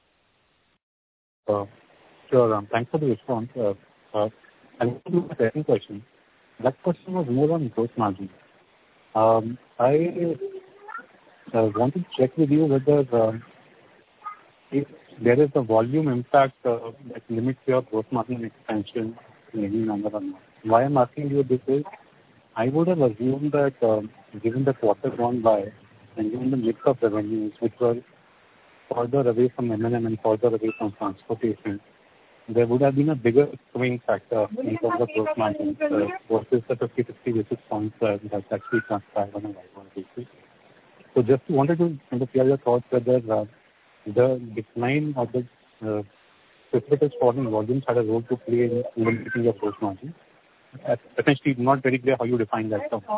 Uh, sure, um, thanks for the response. Uh, uh, and the second question. That question was more on gross margin. Um, I Uh, want to check with you whether uh, if there is a volume impact uh, that limits your gross margin expansion in any number or not. Why I'm asking you this is, I would have assumed that uh, given the quarter gone by and given the mix of revenues which were further away from M and M and further away from transportation, there would have been a bigger swing factor in terms of gross margins uh, versus the fifty to sixty basis points uh, that's actually transpired on a year-on-year basis. So just wanted to kind of hear your thoughts whether uh, the decline of the uh, precipitous fall in volumes had a role to play in limiting your gross margin. Uh, essentially, not very clear how you define that term.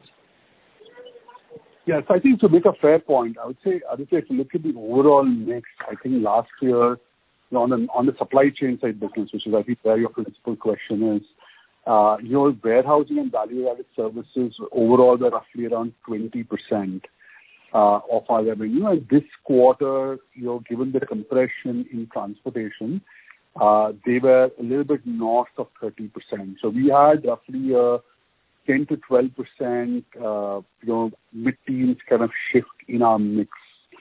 Yes, I think to make a fair point, I would say, I would say if you look at the overall mix, I think last year, you know, on, the, on the supply chain side business, which is I think where your principal question is, uh, you know, warehousing and value-added services overall were roughly around twenty percent. Uh, of our revenue. And this quarter, you know, given the compression in transportation, uh, they were a little bit north of thirty percent. So we had roughly a ten to twelve percent, uh, you know, mid-teens kind of shift in our mix,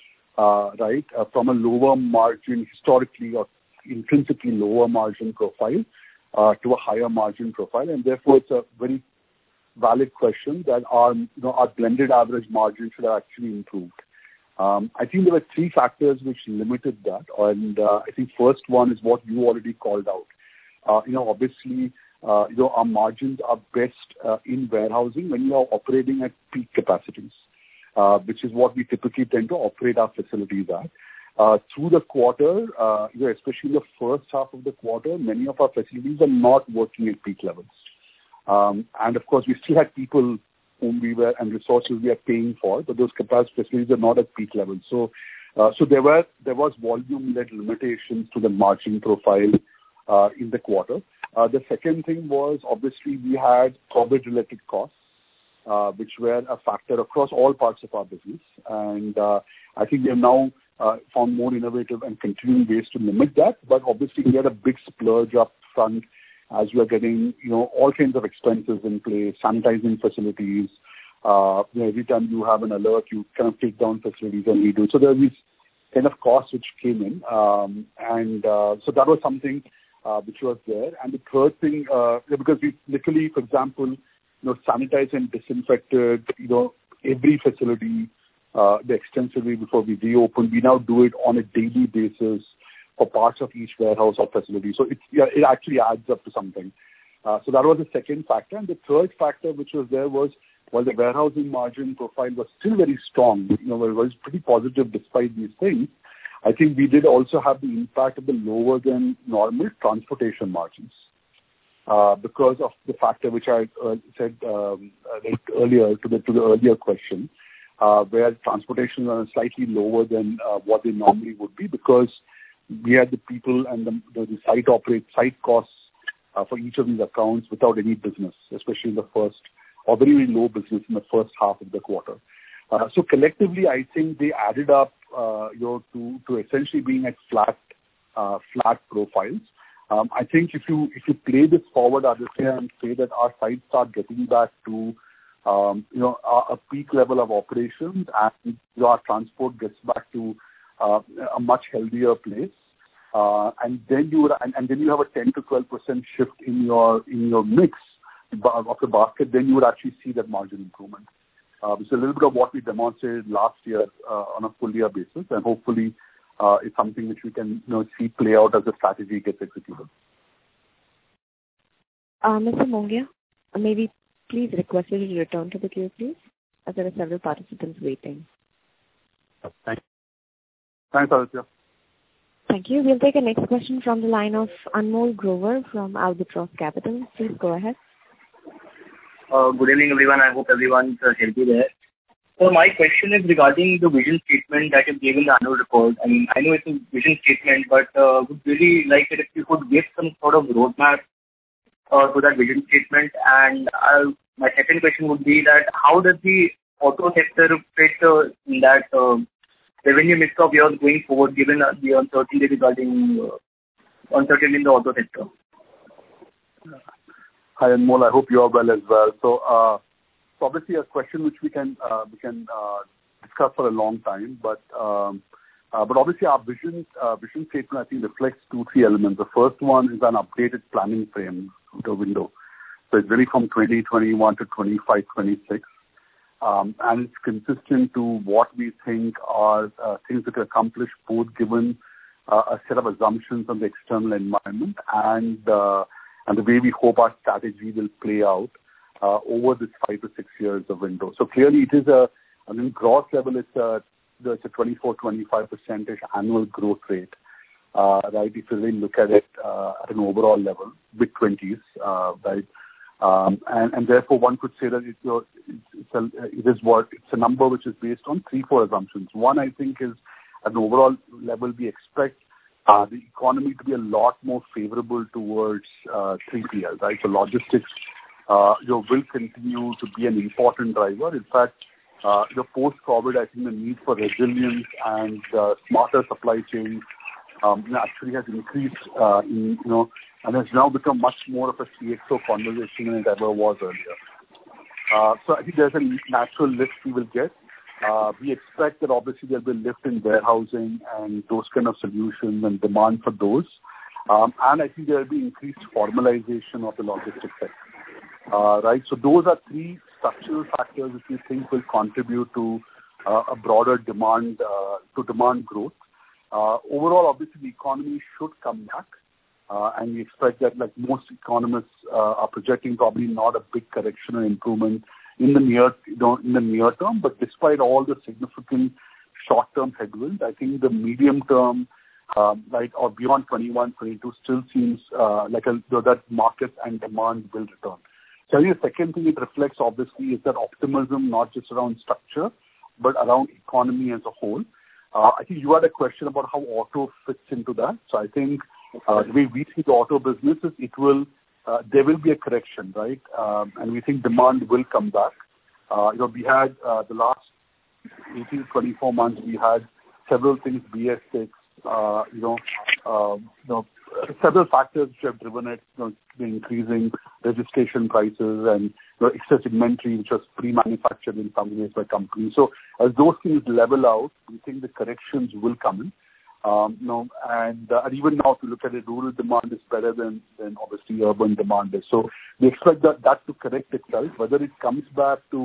uh, right, uh, from a lower margin, historically or intrinsically lower margin profile uh, to a higher margin profile. And therefore, it's a very valid question that our, you know, our blended average margin should have actually improved. Um, I think there were three factors which limited that, and uh, I think first one is what you already called out. Uh, you know, obviously, uh, you know, our margins are best uh, in warehousing when you are operating at peak capacities, uh, which is what we typically tend to operate our facilities at. Uh, through the quarter, uh, you know, especially in the first half of the quarter, many of our facilities are not working at peak levels. Um, and of course, we still had people whom we were and resources we are paying for, but those capacity facilities are not at peak levels. So, uh, so there were there was volume-led limitations to the margin profile uh, in the quarter. Uh, the second thing was obviously we had COVID-related costs, uh, which were a factor across all parts of our business, and uh, I think we have now uh, found more innovative and continuing ways to limit that. But obviously, we had a big splurge up front as we are getting, you know, all kinds of expenses in place, sanitizing facilities. Uh, you know, every time you have an alert, you kind of take down facilities and redo. So there are these kind of costs which came in. Um, and uh, so that was something uh, which was there. And the third thing, uh, because we literally, for example, you know, sanitized and disinfected, you know, every facility uh, extensively before we reopen. We now do it on a daily basis for parts of each warehouse or facility. So it, yeah, it actually adds up to something. Uh, so that was the second factor. And the third factor which was there was, while the warehousing margin profile was still very strong, you know, it was pretty positive despite these things, I think we did also have the impact of the lower than normal transportation margins. Uh, because of the factor which I uh, said um, like earlier to the to the earlier question, uh, where transportation are slightly lower than uh, what they normally would be, because we had the people and the, the, the site operate site costs uh, for each of these accounts without any business, especially in the first, or very, very low business in the first half of the quarter. Uh, so collectively, I think they added up, uh, you know, to to essentially being at flat uh, flat profiles. Um, I think if you if you play this forward, Aditya, and say that our sites start getting back to um, you know a, a peak level of operations, and you know, our transport gets back to uh, a much healthier place, uh, and then you would, and, and then you have a ten to twelve percent shift in your in your mix of the basket, then you would actually see that margin improvement. Uh, it's a little bit of what we demonstrated last year uh, on a full year basis, and hopefully. Uh, it's something which we can, you know, see play out as the strategy gets executed. Uh, Mister Mongia, maybe please request you to return to the queue, please, as there are several participants waiting. Thanks. Thanks, Aditya. Thank you. We'll take a next question from the line of Anmol Grover from Albatross Capital. Please go ahead. Uh, good evening, everyone. I hope everyone's uh, healthy there. So my question is regarding the vision statement that you gave in the annual report. I mean, I know it's a vision statement, but uh, would really like it if you could give some sort of roadmap uh, to that vision statement. And uh, my second question would be that how does the auto sector fit uh, in that uh, revenue mix of yours going forward, given uh, the uncertainty regarding uh, uncertainty in the auto sector? Hi, Anmol. I hope you are well as well. So. Uh, So obviously a question which we can uh, we can uh, discuss for a long time, but um, uh, but obviously our vision uh, vision statement I think reflects two three elements. The first one is an updated planning frame, the window. So it's really from twenty twenty-one to twenty-five twenty-six, um, and it's consistent to what we think are uh, things that are accomplished, both given uh, a set of assumptions on the external environment and uh, and the way we hope our strategy will play out. Uh, over this five to six years of window. So clearly it is a, I mean, gross level, it's a, it's a twenty-four, twenty-five percent annual growth rate, uh, right? If you really look at it uh, at an overall level, mid twenties, uh, right? Um, and, and therefore one could say that it, you know, it's, it's a, it is what, it's a number which is based on three, four assumptions. One, I think, is at an overall level, we expect uh, the economy to be a lot more favorable towards uh, three P L, right? So logistics, Uh, you know, will continue to be an important driver. In fact, uh, you know, post-COVID, I think the need for resilience and uh, smarter supply chains um, you know, actually has increased, uh, in, you know, and has now become much more of a C X O conversation than it ever was earlier. Uh, so I think there's a natural lift we will get. Uh, we expect that obviously there'll be a lift in warehousing and those kind of solutions and demand for those. Um, and I think there will be increased formalization of the logistics sector. Uh, right. So those are three structural factors which we think will contribute to uh, a broader demand uh, to demand growth. Uh, overall, obviously, the economy should come back, uh, and we expect that, like most economists, uh, are projecting probably not a big correction or improvement in the near you know, in the near term. But despite all the significant short-term headwinds, I think the medium term, um, right, or beyond twenty-one, twenty-two, still seems uh, like a, that market and demand will return. So I think the second thing it reflects, obviously, is that optimism, not just around structure, but around economy as a whole. Uh, I think you had a question about how auto fits into that. So I think uh, the way we see the auto business is it will, uh, there will be a correction, right? Um, and we think demand will come back. Uh, you know, we had uh, the last eighteen to twenty-four months, we had several things, B S six, uh, you know, uh, you know, several factors which have driven it, you know, the increasing registration prices and you know, excess inventory which was pre-manufactured in some ways by companies. So as those things level out, we think the corrections will come in. Um, you know, and, uh, and even now, if you look at it, rural demand is better than, than obviously urban demand is. So we expect that, that to correct itself. Whether it comes back to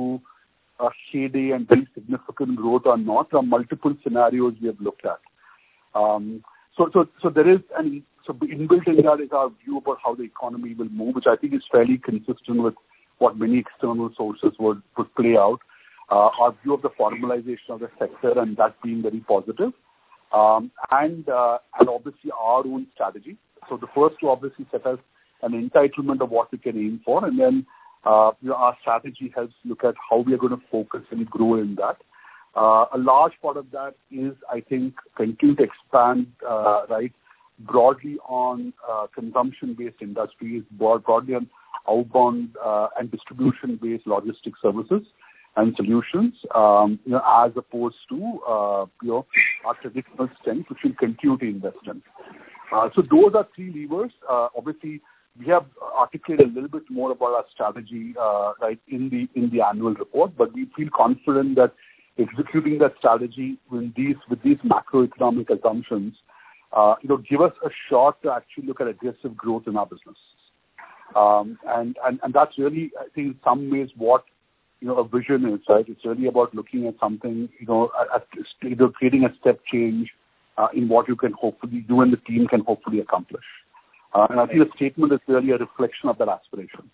a heyday and very significant growth or not, there are multiple scenarios we have looked at. Um, So, so, so there is an so inbuilt in that is our view about how the economy will move, which I think is fairly consistent with what many external sources would, would play out. Uh, our view of the formalization of the sector and that being very positive, um, and uh, and obviously our own strategy. So the first to obviously set us an entitlement of what we can aim for, and then uh, you know, our strategy helps look at how we are going to focus and grow in that. Uh, a large part of that is, I think, continue to expand, uh, right, broadly on uh, consumption-based industries, broadly on outbound uh, and distribution-based logistics services and solutions, um, you know, as opposed to uh, you know our traditional strength, which we'll continue to invest in. Uh, so those are three levers. Uh, obviously, we have articulated a little bit more about our strategy, uh, right, in the in the annual report, but we feel confident that executing that strategy with these with these macroeconomic assumptions, uh, you know, give us a shot to actually look at aggressive growth in our business. Um, and, and, and that's really, I think, in some ways what, you know, a vision is, right? It's really about looking at something, you know, at, you know, creating a step change uh, in what you can hopefully do and the team can hopefully accomplish. Uh, and I think the statement is really a reflection of that aspiration.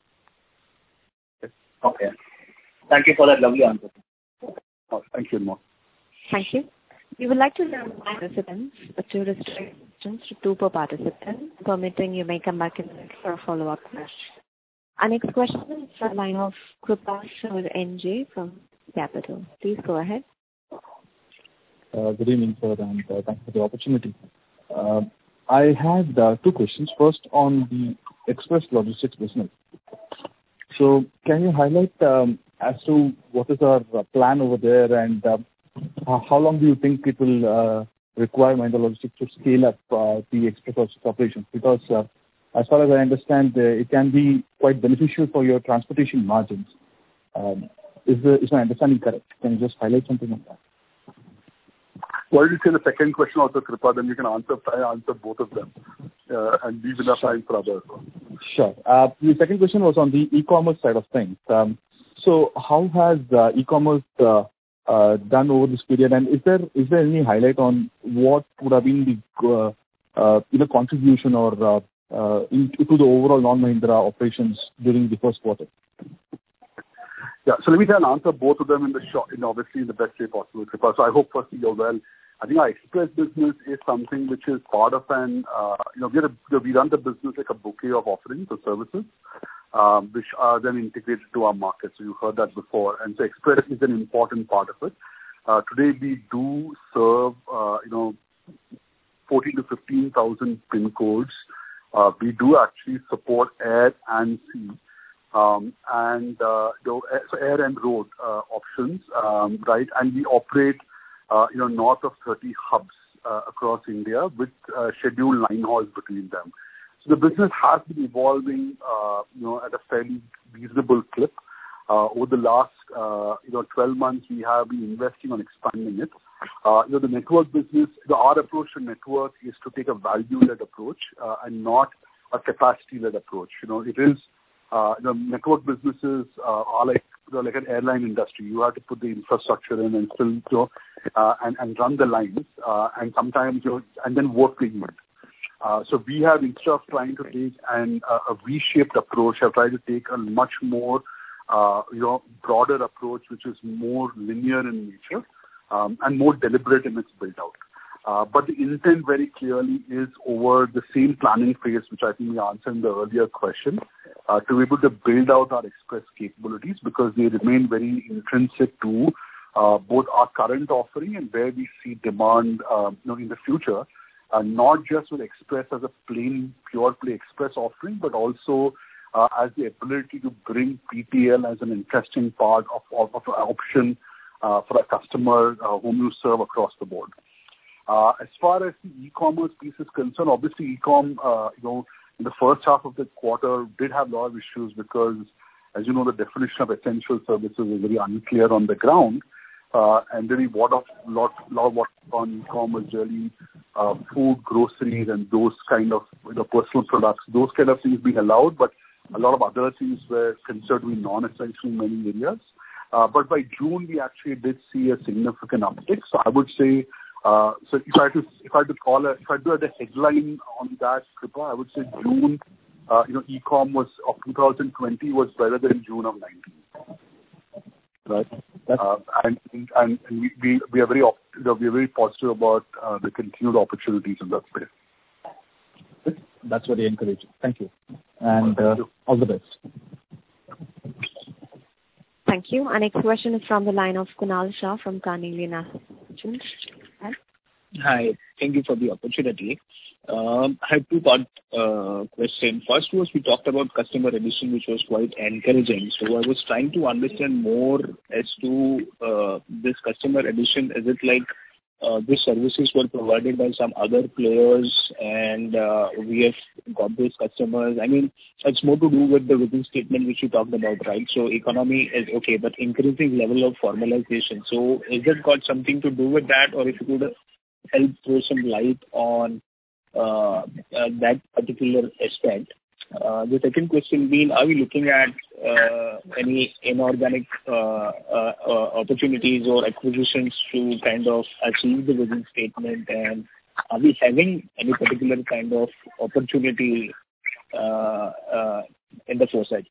Okay. Thank you for that lovely answer. Oh, thank you, Mo. Thank you. We would like to remind participants to restrict questions to two per participant. Permitting, you may come back in for a follow-up question. Our next question is from the line of Krupashankar N J from Capital. Please go ahead. Uh, good evening, sir, and uh, thanks for the opportunity. Uh, I had uh, two questions. First, on the express logistics business. So, can you highlight um, as to what is our uh, plan over there, and uh, how long do you think it will uh, require Mahindra Logistics to scale up uh, the express logistics operations? Because uh, as far as I understand, uh, it can be quite beneficial for your transportation margins. Um, is, the, is my understanding correct? Can you just highlight something on that? Why don't you say the second question also, Kripa, then you can answer, try answer both of them uh, and leave enough time for others. Sure. Uh, the second question was on the e-commerce side of things. Um, so how has uh, e-commerce uh, uh, done over this period, and is there is there any highlight on what would have been the uh, uh, you know, contribution or uh, uh, in, to the overall non-Mahindra operations during the first quarter? Yeah, so let me try and answer both of them in the short, in obviously in the best way possible, Kripa. So I hope firstly you're well. I think our express business is something which is part of an, uh, you know, we, are a, we run the business like a bouquet of offerings or services, um, which are then integrated to our market. So you heard that before. And so express is an important part of it. Uh, today we do serve, uh, you know, fourteen to fifteen thousand pin codes. Uh, we do actually support air and sea. Um, and uh, you know, so air and road uh, options, um, right? And we operate, uh, you know, north of thirty hubs uh, across India with uh, scheduled line hauls between them. So the business has been evolving, uh, you know, at a fairly reasonable clip. Uh, over the last, uh, you know, twelve months, we have been investing on expanding it. Uh, you know, the network business, the, our approach to network is to take a value-led approach uh, and not a capacity-led approach. You know, it is. Uh, the network businesses uh, are like you know, like an airline industry. You have to put the infrastructure in and still you know, uh, and and run the lines, uh, and sometimes you know, and then work the yield. Uh, so we have, instead of trying to take an uh, a V-shaped approach, have tried to take a much more uh, you know broader approach, which is more linear in nature um, and more deliberate in its build out. Uh, but the intent very clearly is over the same planning phase, which I think we answered in the earlier question, uh, to be able to build out our express capabilities because they remain very intrinsic to uh, both our current offering and where we see demand uh, you know, in the future, uh, not just with express as a plain pure play express offering, but also uh, as the ability to bring P T L as an interesting part of, of, of an option uh, for a customer uh, whom you serve across the board. Uh, as far as the e-commerce piece is concerned, obviously e-com, uh, you know, in the first half of the quarter did have a lot of issues because, as you know, the definition of essential services is very unclear on the ground. Uh, and really what of, lot, lot of what on e-com is really uh, food, groceries, and those kind of, you know, personal products. Those kind of things being allowed, but a lot of other things were considered to be non-essential in many areas. Uh, but by June, we actually did see a significant uptick. So I would say Uh, so if I had to if I had to call a, if I do a headline on that, Kripa, I would say June, uh, you know, e-com was of two thousand twenty was better than June of nineteen. Right, uh, and and, and we, we we are very op- we are very positive about uh, the continued opportunities in that space. That's very encouraging. Thank you, and uh, all the best. Thank you. Our next question is from the line of Kunal Shah from Carnelian Asset Management. Hi. Thank you for the opportunity. Um, I have two-part uh, question. First was we talked about customer addition, which was quite encouraging. So I was trying to understand more as to uh, this customer addition. Is it like uh, these services were provided by some other players and uh, we have got those customers? I mean, it's more to do with the vision statement which you talked about, right? So economy is okay, but increasing level of formalization. So is it got something to do with that, or if you could help throw some light on uh, uh, that particular aspect. Uh, the second question being, are we looking at uh, any inorganic uh, uh, uh, opportunities or acquisitions to kind of achieve the vision statement, and are we having any particular kind of opportunity uh, uh, in the foresight?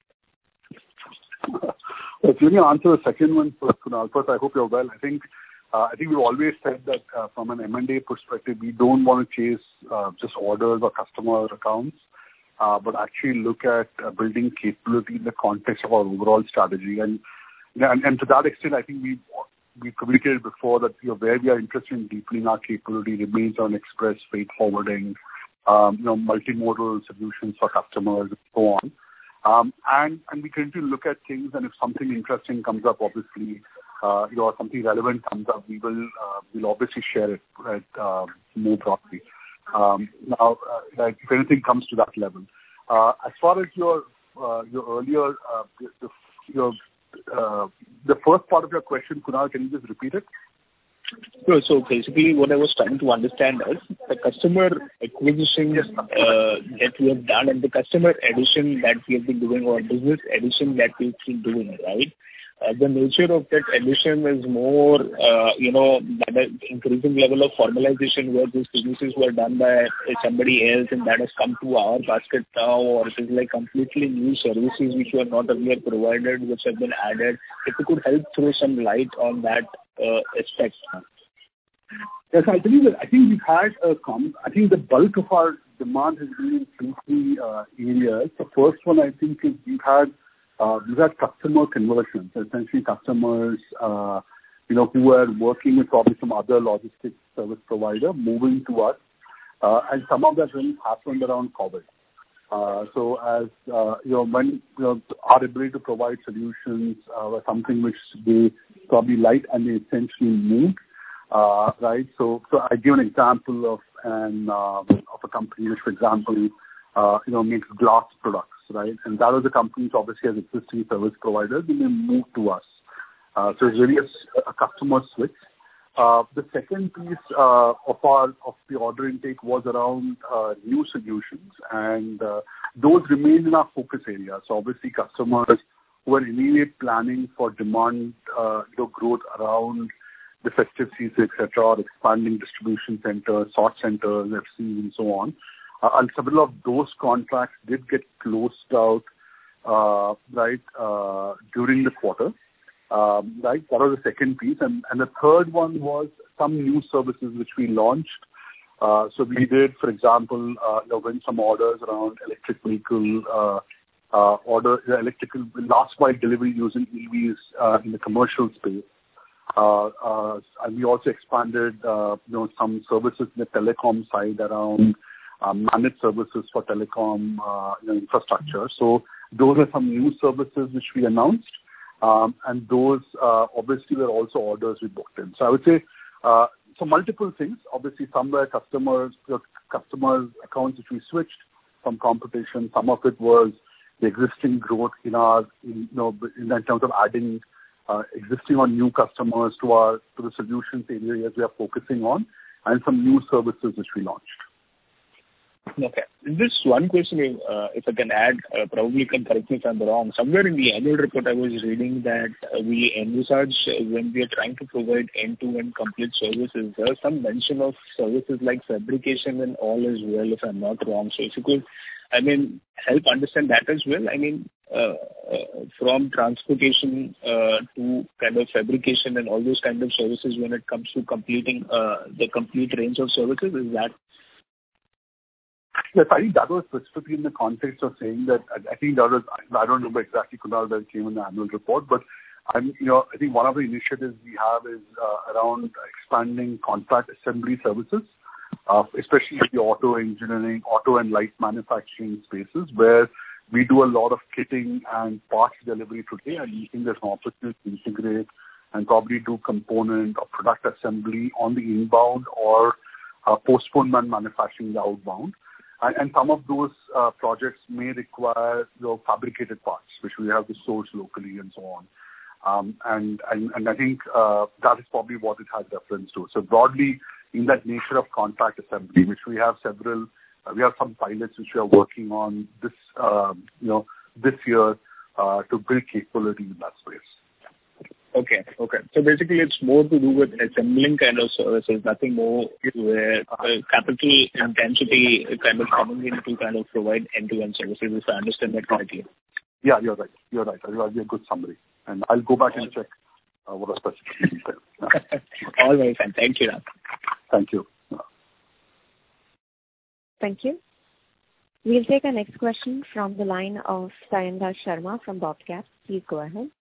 Well, let me answer the second one first, Kunal. First, I hope you're well. I think Uh, I think we've always said that uh, from an M and A perspective, we don't want to chase uh, just orders or customer accounts, uh, but actually look at uh, building capability in the context of our overall strategy. And and, and to that extent, I think we we communicated before that, you know, where we are interested in deepening our capability remains on express freight forwarding, um, you know, multimodal solutions for customers, and so on. Um, and and we continue to look at things, and if something interesting comes up, obviously. Uh, you know, or something relevant comes up, we will uh, we'll obviously share it right, uh, more broadly. Um, now, uh, like if anything comes to that level. Uh, as far as your uh, your earlier uh, the, your uh, the first part of your question, Kunal, can you just repeat it? So, so basically, what I was trying to understand is the customer acquisition yes. uh, that we have done and the customer addition that we have been doing, or business addition that we've been doing, right? Uh, the nature of that addition is more, uh, you know, that increasing level of formalization where these businesses were done by somebody else and that has come to our basket now, or it is like completely new services which were not earlier provided, which have been added. If you could help throw some light on that uh, aspect. Yes, I believe that. I think we've had a com- I think the bulk of our demand has been in two, three uh, areas. The first one, I think, is we've had Uh, these are customer conversions, essentially customers, uh, you know, who are working with probably some other logistics service provider moving to us. Uh, and some of that really happened around COVID. Uh, so as, uh, you know, when, you know, our ability to provide solutions uh, was something which they probably liked and they essentially moved, uh, right? So, so I give an example of an, uh, of a company which, for example, uh, you know, makes glass products. Right, and that was the company which obviously has existing service providers, and they moved to us. Uh, so it's really a, a customer switch. Uh, the second piece uh, of our of the order intake was around uh, new solutions, and uh, those remain in our focus area. So obviously, customers who are immediate planning for demand, uh, you know, growth around the festive season, et cetera, or expanding distribution centers, sort centers, F Cs, and so on. Uh, and several of those contracts did get closed out, uh, right, uh, during the quarter, um, right? That was the second piece. And, and the third one was some new services which we launched. Uh, so we did, for example, uh, you know, win some orders around electric vehicle, uh, uh, order, electrical last mile delivery using E Vs uh, in the commercial space. Uh, uh, and we also expanded, uh, you know, some services in the telecom side around Uh, managed services for telecom uh, you know, infrastructure. So those are some new services which we announced, um, and those uh, obviously were also orders we booked in. So I would say uh, so multiple things. Obviously, some were customers, you know, customers accounts which we switched from competition. Some of it was the existing growth in our, in, you know, in terms of adding uh, existing or new customers to our to the solutions areas we are focusing on, and some new services which we launched. Okay. Just one question, uh, if I can add, uh, probably can correct me if I'm wrong. Somewhere in the annual report, I was reading that uh, we envisage uh, when we are trying to provide end-to-end complete services, there's some mention of services like fabrication and all as well, if I'm not wrong. So if you could, I mean, help understand that as well. I mean, uh, uh, from transportation uh, to kind of fabrication and all those kind of services when it comes to completing uh, the complete range of services, is that? Yes, I think that was specifically in the context of saying that, I think that was, I don't remember exactly, Kunal, that came in the annual report, but I'm, you know, I think one of the initiatives we have is uh, around expanding contract assembly services, uh, especially in the auto engineering, auto and light manufacturing spaces, where we do a lot of kitting and parts delivery today, and we think there's an opportunity to integrate and probably do component or product assembly on the inbound or uh, postponement manufacturing the outbound. And, and some of those uh, projects may require, you know, fabricated parts, which we have to source locally and so on. Um, and, and, and I think uh, that is probably what it has reference to. So broadly, in that nature of contract assembly, which we have several, uh, we have some pilots which we are working on this, uh, you know, this year uh, to build capability in that space. Okay, okay. So basically, it's more to do with assembling kind of services, nothing more where uh, capital intensity kind of coming in to kind of provide end-to-end services, if I understand that correctly. Yeah, you're right. You're right. That'll be a good summary. And I'll go back and check uh, what are specific details. Yeah. All right, fine. Thank you. Thank you. Yeah. Thank you. We'll take our next question from the line of Sayendra Sharma from Bobcat. Please go ahead.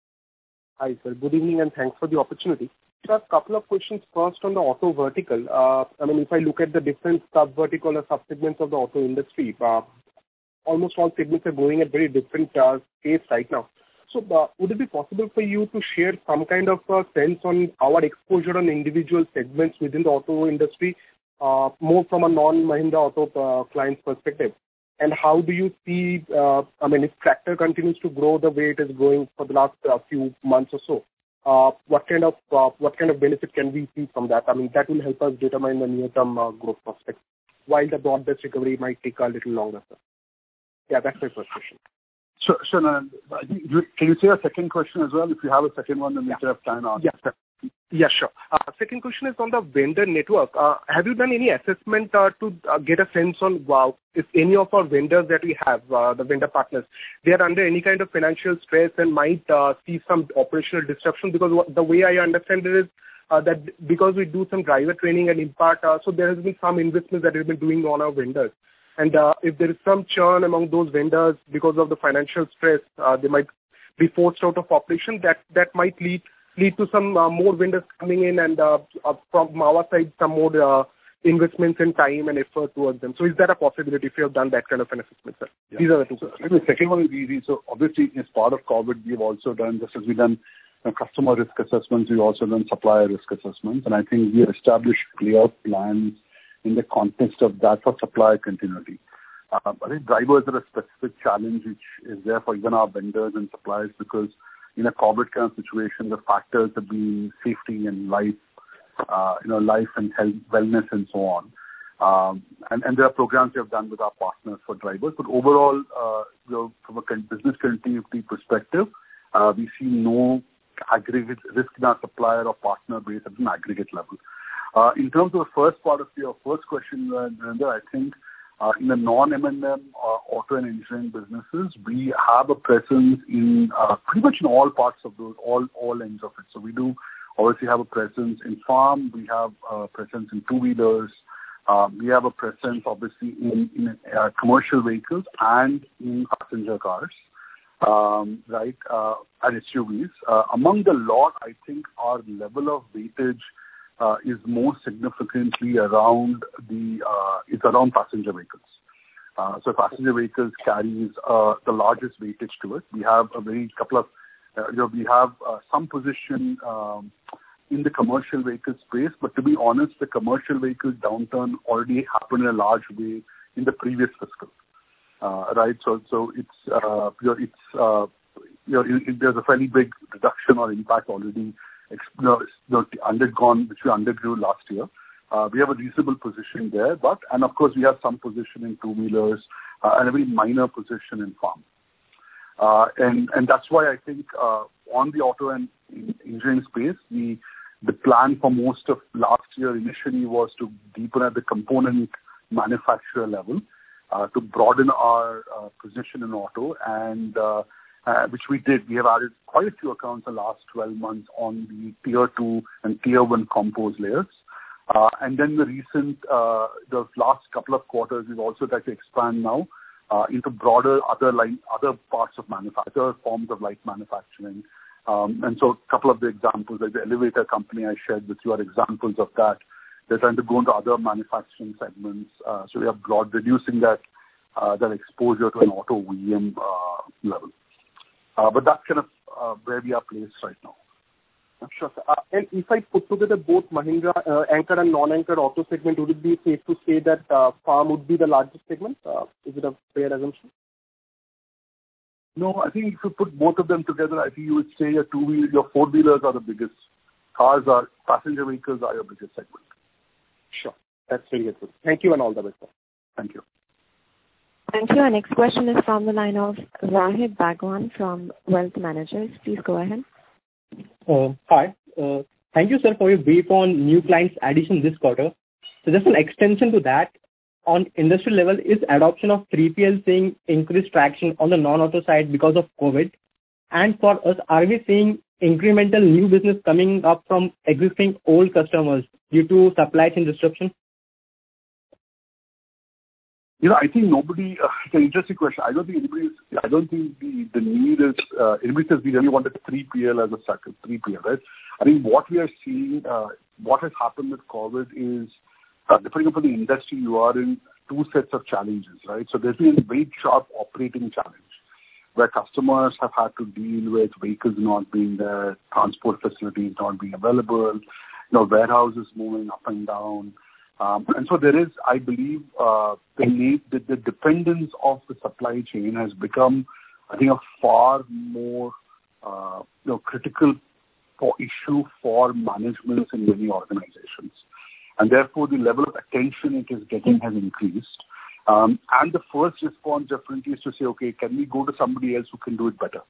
Hi, sir. Good evening, and thanks for the opportunity. So a couple of questions first on the auto vertical. Uh, I mean, if I look at the different sub-vertical or sub-segments of the auto industry, uh, almost all segments are going at very different uh, pace right now. So uh, would it be possible for you to share some kind of uh, sense on our exposure on individual segments within the auto industry, uh, more from a non-Mahindra Auto uh, client's perspective? And how do you see, uh, I mean, if tractor continues to grow the way it is growing for the last uh, few months or so, uh, what kind of uh, what kind of benefit can we see from that? I mean, that will help us determine the near-term uh, growth prospects, while the broad-based recovery might take a little longer, sir. Yeah, that's my first question. Sure, sure. No, I think you, can you say a second question as well? If you have a second one, then we yeah. can have time on. Yeah. Yeah, sure. Uh, second question is on the vendor network. Uh, have you done any assessment uh, to uh, get a sense on wow, if any of our vendors that we have, uh, the vendor partners, they are under any kind of financial stress and might uh, see some operational disruption? Because what, the way I understand it is uh, that because we do some driver training and impart, uh, so there has been some investments that we've been doing on our vendors. And uh, if there is some churn among those vendors because of the financial stress, uh, they might be forced out of operation. That that might lead lead to some uh, more vendors coming in and uh, uh, from our side some more uh, investments in time and effort towards them. So is that a possibility if you have done that kind of an assessment, sir? Yeah. These are the two questions. The second one is easy. So obviously as part of COVID, we've also done, just as we've done uh, customer risk assessments, we've also done supplier risk assessments. And I think we have established clear plans in the context of that for supplier continuity. Uh, I think drivers are a specific challenge which is there for even our vendors and suppliers, because in a COVID kind of situation, the factors have been safety and life, uh, you know, life and health, wellness and so on. Um, and, and there are programs we have done with our partners for drivers. But overall, uh, you know, from a business continuity perspective, uh, we see no aggregate risk in our supplier or partner base at an aggregate level. Uh, in terms of the first part of your first question, Narendra, I think uh, in the non-M and M uh, auto and engineering businesses, we have a presence in uh, pretty much in all parts of those, all all ends of it. So we do obviously have a presence in farm, we have a presence in two-wheelers, uh, we have a presence obviously in, in uh, commercial vehicles and in passenger cars, um, right, uh, and S U Vs. Uh, among the lot, I think our level of weightage Uh, is more significantly around the uh, it's around passenger vehicles. Uh, so passenger vehicles carries uh, the largest weightage to it. We have a very couple of uh, you know we have uh, some position um, in the commercial vehicle space, but to be honest, the commercial vehicle downturn already happened in a large way in the previous fiscal, uh, right? So so it's uh, you know it's uh, you know it, it, there's a fairly big reduction or impact already. You know, undergone, which we undergrew last year. Uh, we have a reasonable position there, but, and of course we have some position in two-wheelers uh, and a very minor position in farm. Uh, and, and that's why I think uh, on the auto and engineering space, the, the plan for most of last year initially was to deepen at the component manufacturer level, uh, to broaden our uh, position in auto, and uh, uh, which we did. We have added quite a few accounts in the last twelve months on the tier two and tier one compose layers. Uh, and then the recent, uh, the last couple of quarters, we've also tried to expand now uh, into broader other line, other parts of manufacture, forms of light manufacturing. Um, and so a couple of the examples, like the elevator company I shared with you, are examples of that. They're trying to go into other manufacturing segments. Uh, so we are broad, reducing that uh, that exposure to an auto O E M uh, level. Uh, but that's kind of uh, where we are placed right now. Sure, sir. Uh, and if I put together both Mahindra uh, anchored and non-anchored auto segment, would it be safe to say that uh, farm would be the largest segment? Uh, is it a fair assumption? No, I think if you put both of them together, I think you would say your two-wheel, your four-wheelers are the biggest. Cars are, passenger vehicles are your biggest segment. Sure. That's very good. Thank you and all the best, sir. Thank you. Thank you. Our next question is from the line of Rahib Bagwan from Wealth Managers. Please go ahead. Uh, hi. Uh, thank you, sir, for your brief on new clients addition this quarter. So just an extension to that, on industrial level, is adoption of three P L seeing increased traction on the non-auto side because of COVID? And for us, are we seeing incremental new business coming up from existing old customers due to supply chain disruption? You know, I think nobody, uh, it's an interesting question. I don't think anybody is, I don't think the, the need is, uh, anybody says we really wanted three P L as a circle, three P L, right? I think what we are seeing, uh, what has happened with COVID is, uh, depending upon the industry you are in, two sets of challenges, right? So there's been a very sharp operating challenge where customers have had to deal with vehicles not being there, transport facilities not being available, you know, warehouses moving up and down. Um, and so there is, I believe, uh, the need, the, the dependence of the supply chain has become, I think, a far more, uh, you know, critical for issue for management in many organizations. And therefore, the level of attention it is getting has increased. Um, and the first response definitely is to say, okay, can we go to somebody else who can do it better?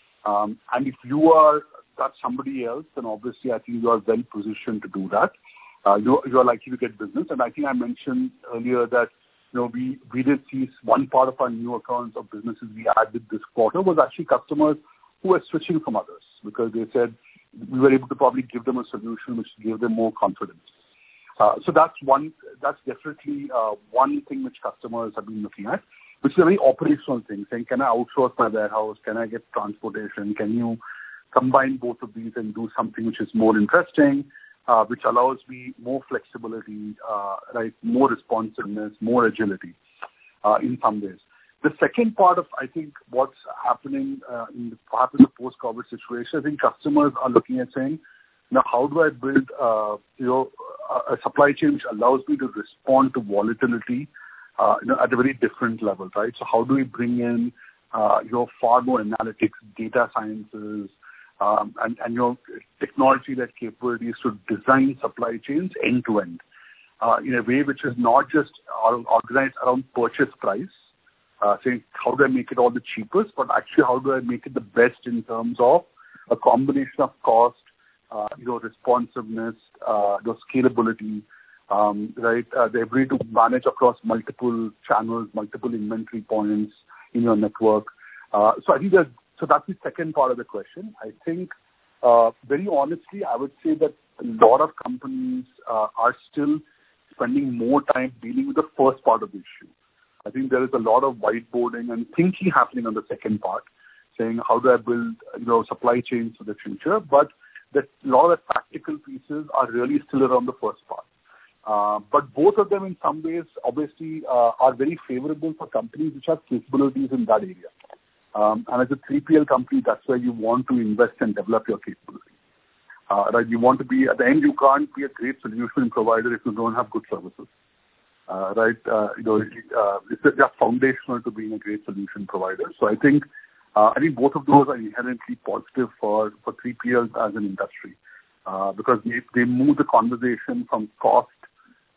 Um, and if you are that somebody else, then obviously I think you are well positioned to do that. Uh, you, you are likely to get business. And I think I mentioned earlier that, you know, we, we did see one part of our new accounts of businesses we added this quarter was actually customers who were switching from others because they said we were able to probably give them a solution which gave them more confidence. Uh, so that's one, that's definitely uh, one thing which customers have been looking at, which is a very operational thing, saying, can I outsource my warehouse? Can I get transportation? Can you combine both of these and do something which is more interesting, uh, which allows me more flexibility, uh, right, more responsiveness, more agility uh, in some ways. The second part of, I think, what's happening uh, in the, perhaps in the post-COVID situation, I think customers are looking at saying, now, how do I build, uh, you know, a, a supply chain which allows me to respond to volatility, uh, you know, at a very different level, right? So, how do we bring in, uh, you know, far more analytics, data sciences, um, and, and you know, technology-led capabilities to design supply chains end to end, uh, in a way which is not just organized around purchase price, uh, saying how do I make it all the cheapest, but actually how do I make it the best in terms of a combination of cost, Uh, you know, responsiveness, uh, the scalability, um, right, uh, the ability to manage across multiple channels, multiple inventory points in your network. Uh, so I think that, so that's the second part of the question. I think, uh, very honestly, I would say that a lot of companies uh, are still spending more time dealing with the first part of the issue. I think there is a lot of whiteboarding and thinking happening on the second part, saying how do I build, you know, supply chains for the future, but that a lot of the practical pieces are really still around the first part. Uh, but both of them in some ways obviously uh, are very favorable for companies which have capabilities in that area. Um, and as a three P L company, that's where you want to invest and develop your capability. Uh, right? You want to be, at the end, you can't be a great solution provider if you don't have good services. Uh, right? Uh, you know, uh, it's just foundational to being a great solution provider. So I think Uh, I think both of those are inherently positive for, for three P Ls as an industry uh, because they, they move the conversation from cost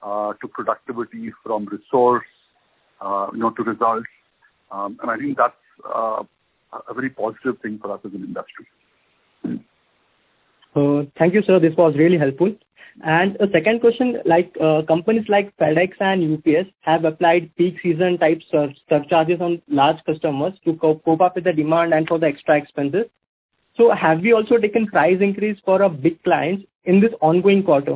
uh, to productivity, from resource, uh, you know, to results. Um, and I think that's uh, a very positive thing for us as an industry. Uh, thank you, sir. This was really helpful. And a second question, like uh, companies like FedEx and U P S have applied peak season type sur- surcharges on large customers to cope, cope up with the demand and for the extra expenses. So have we also taken price increase for our big clients in this ongoing quarter,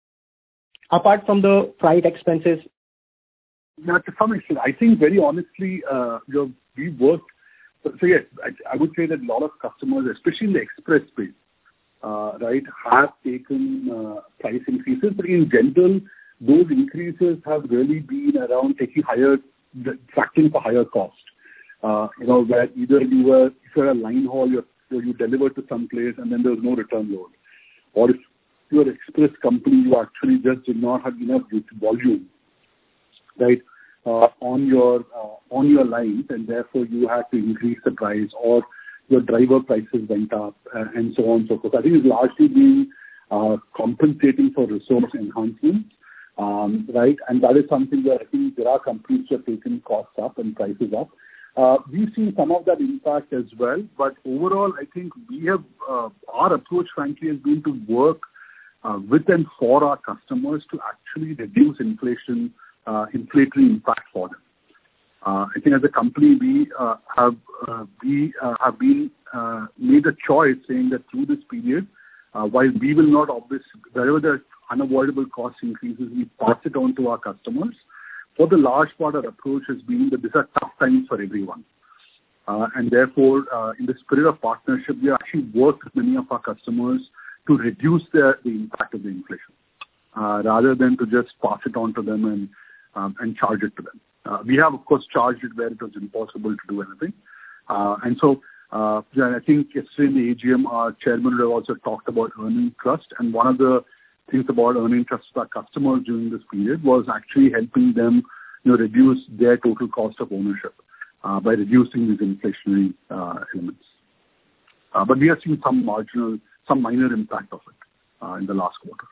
apart from the freight expenses? Yeah, to some extent. I think very honestly, uh, you know, we worked. So, so yes, I, I would say that a lot of customers, especially in the express space, Uh, right, have taken uh, price increases, but in general, those increases have really been around taking higher, factoring for higher cost. Uh, you know, where either you were, if you're a line haul, you you deliver to some place and then there was no return load, or if you're an express company, you actually just did not have enough volume, right, uh, on your uh, on your lines, and therefore you had to increase the price, or your driver prices went up, uh, and so on and so forth. I think it's largely been uh, compensating for resource enhancements, um, right? And that is something where I think there are companies who have taken costs up and prices up. Uh, we've seen some of that impact as well, but overall, I think we have, uh, our approach, frankly, has been to work uh, with and for our customers to actually reduce inflation, uh, inflationary impact for them. Uh, I think as a company, we uh, have uh, we uh, have been uh, made a choice saying that through this period, uh, while we will not obviously, wherever there are unavoidable cost increases, we pass it on to our customers. For the large part, our approach has been that these are tough times for everyone. Uh, and therefore, uh, in the spirit of partnership, we actually work with many of our customers to reduce the, the impact of the inflation, uh, rather than to just pass it on to them and, um, and charge it to them. Uh, we have, of course, charged it where it was impossible to do anything. Uh, and so, uh, yeah, I think yesterday in the A G M, our chairman would have also talked about earning trust. And one of the things about earning trust with our customers during this period was actually helping them, you know, reduce their total cost of ownership uh, by reducing these inflationary uh, elements. Uh, but we have seen some marginal, some minor impact of it uh, in the last quarter.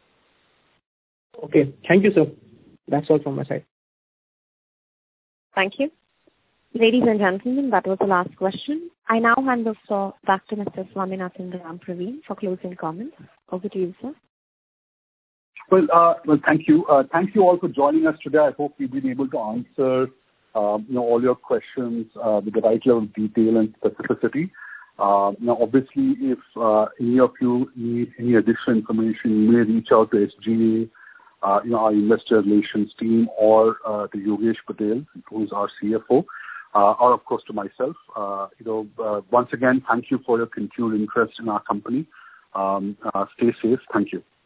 Okay. Thank you, sir. That's all from my side. Thank you. Ladies and gentlemen, that was the last question. I now hand the floor back to Mister Swaminathan Rampraveen for closing comments. Over to you, sir. Well, uh, well, thank you. Uh, thank you all for joining us today. I hope we've been able to answer, uh, you know, all your questions uh, with the right level of detail and specificity. Uh, now, obviously, if uh, any of you need any additional information, you may reach out to S G A, uh, you know, our investor relations team, or uh, to Yogesh Patel, who is our C F O, uh, or of course to myself. Uh, you know, uh, once again, thank you for your continued interest in our company. Um, uh, stay safe. Thank you.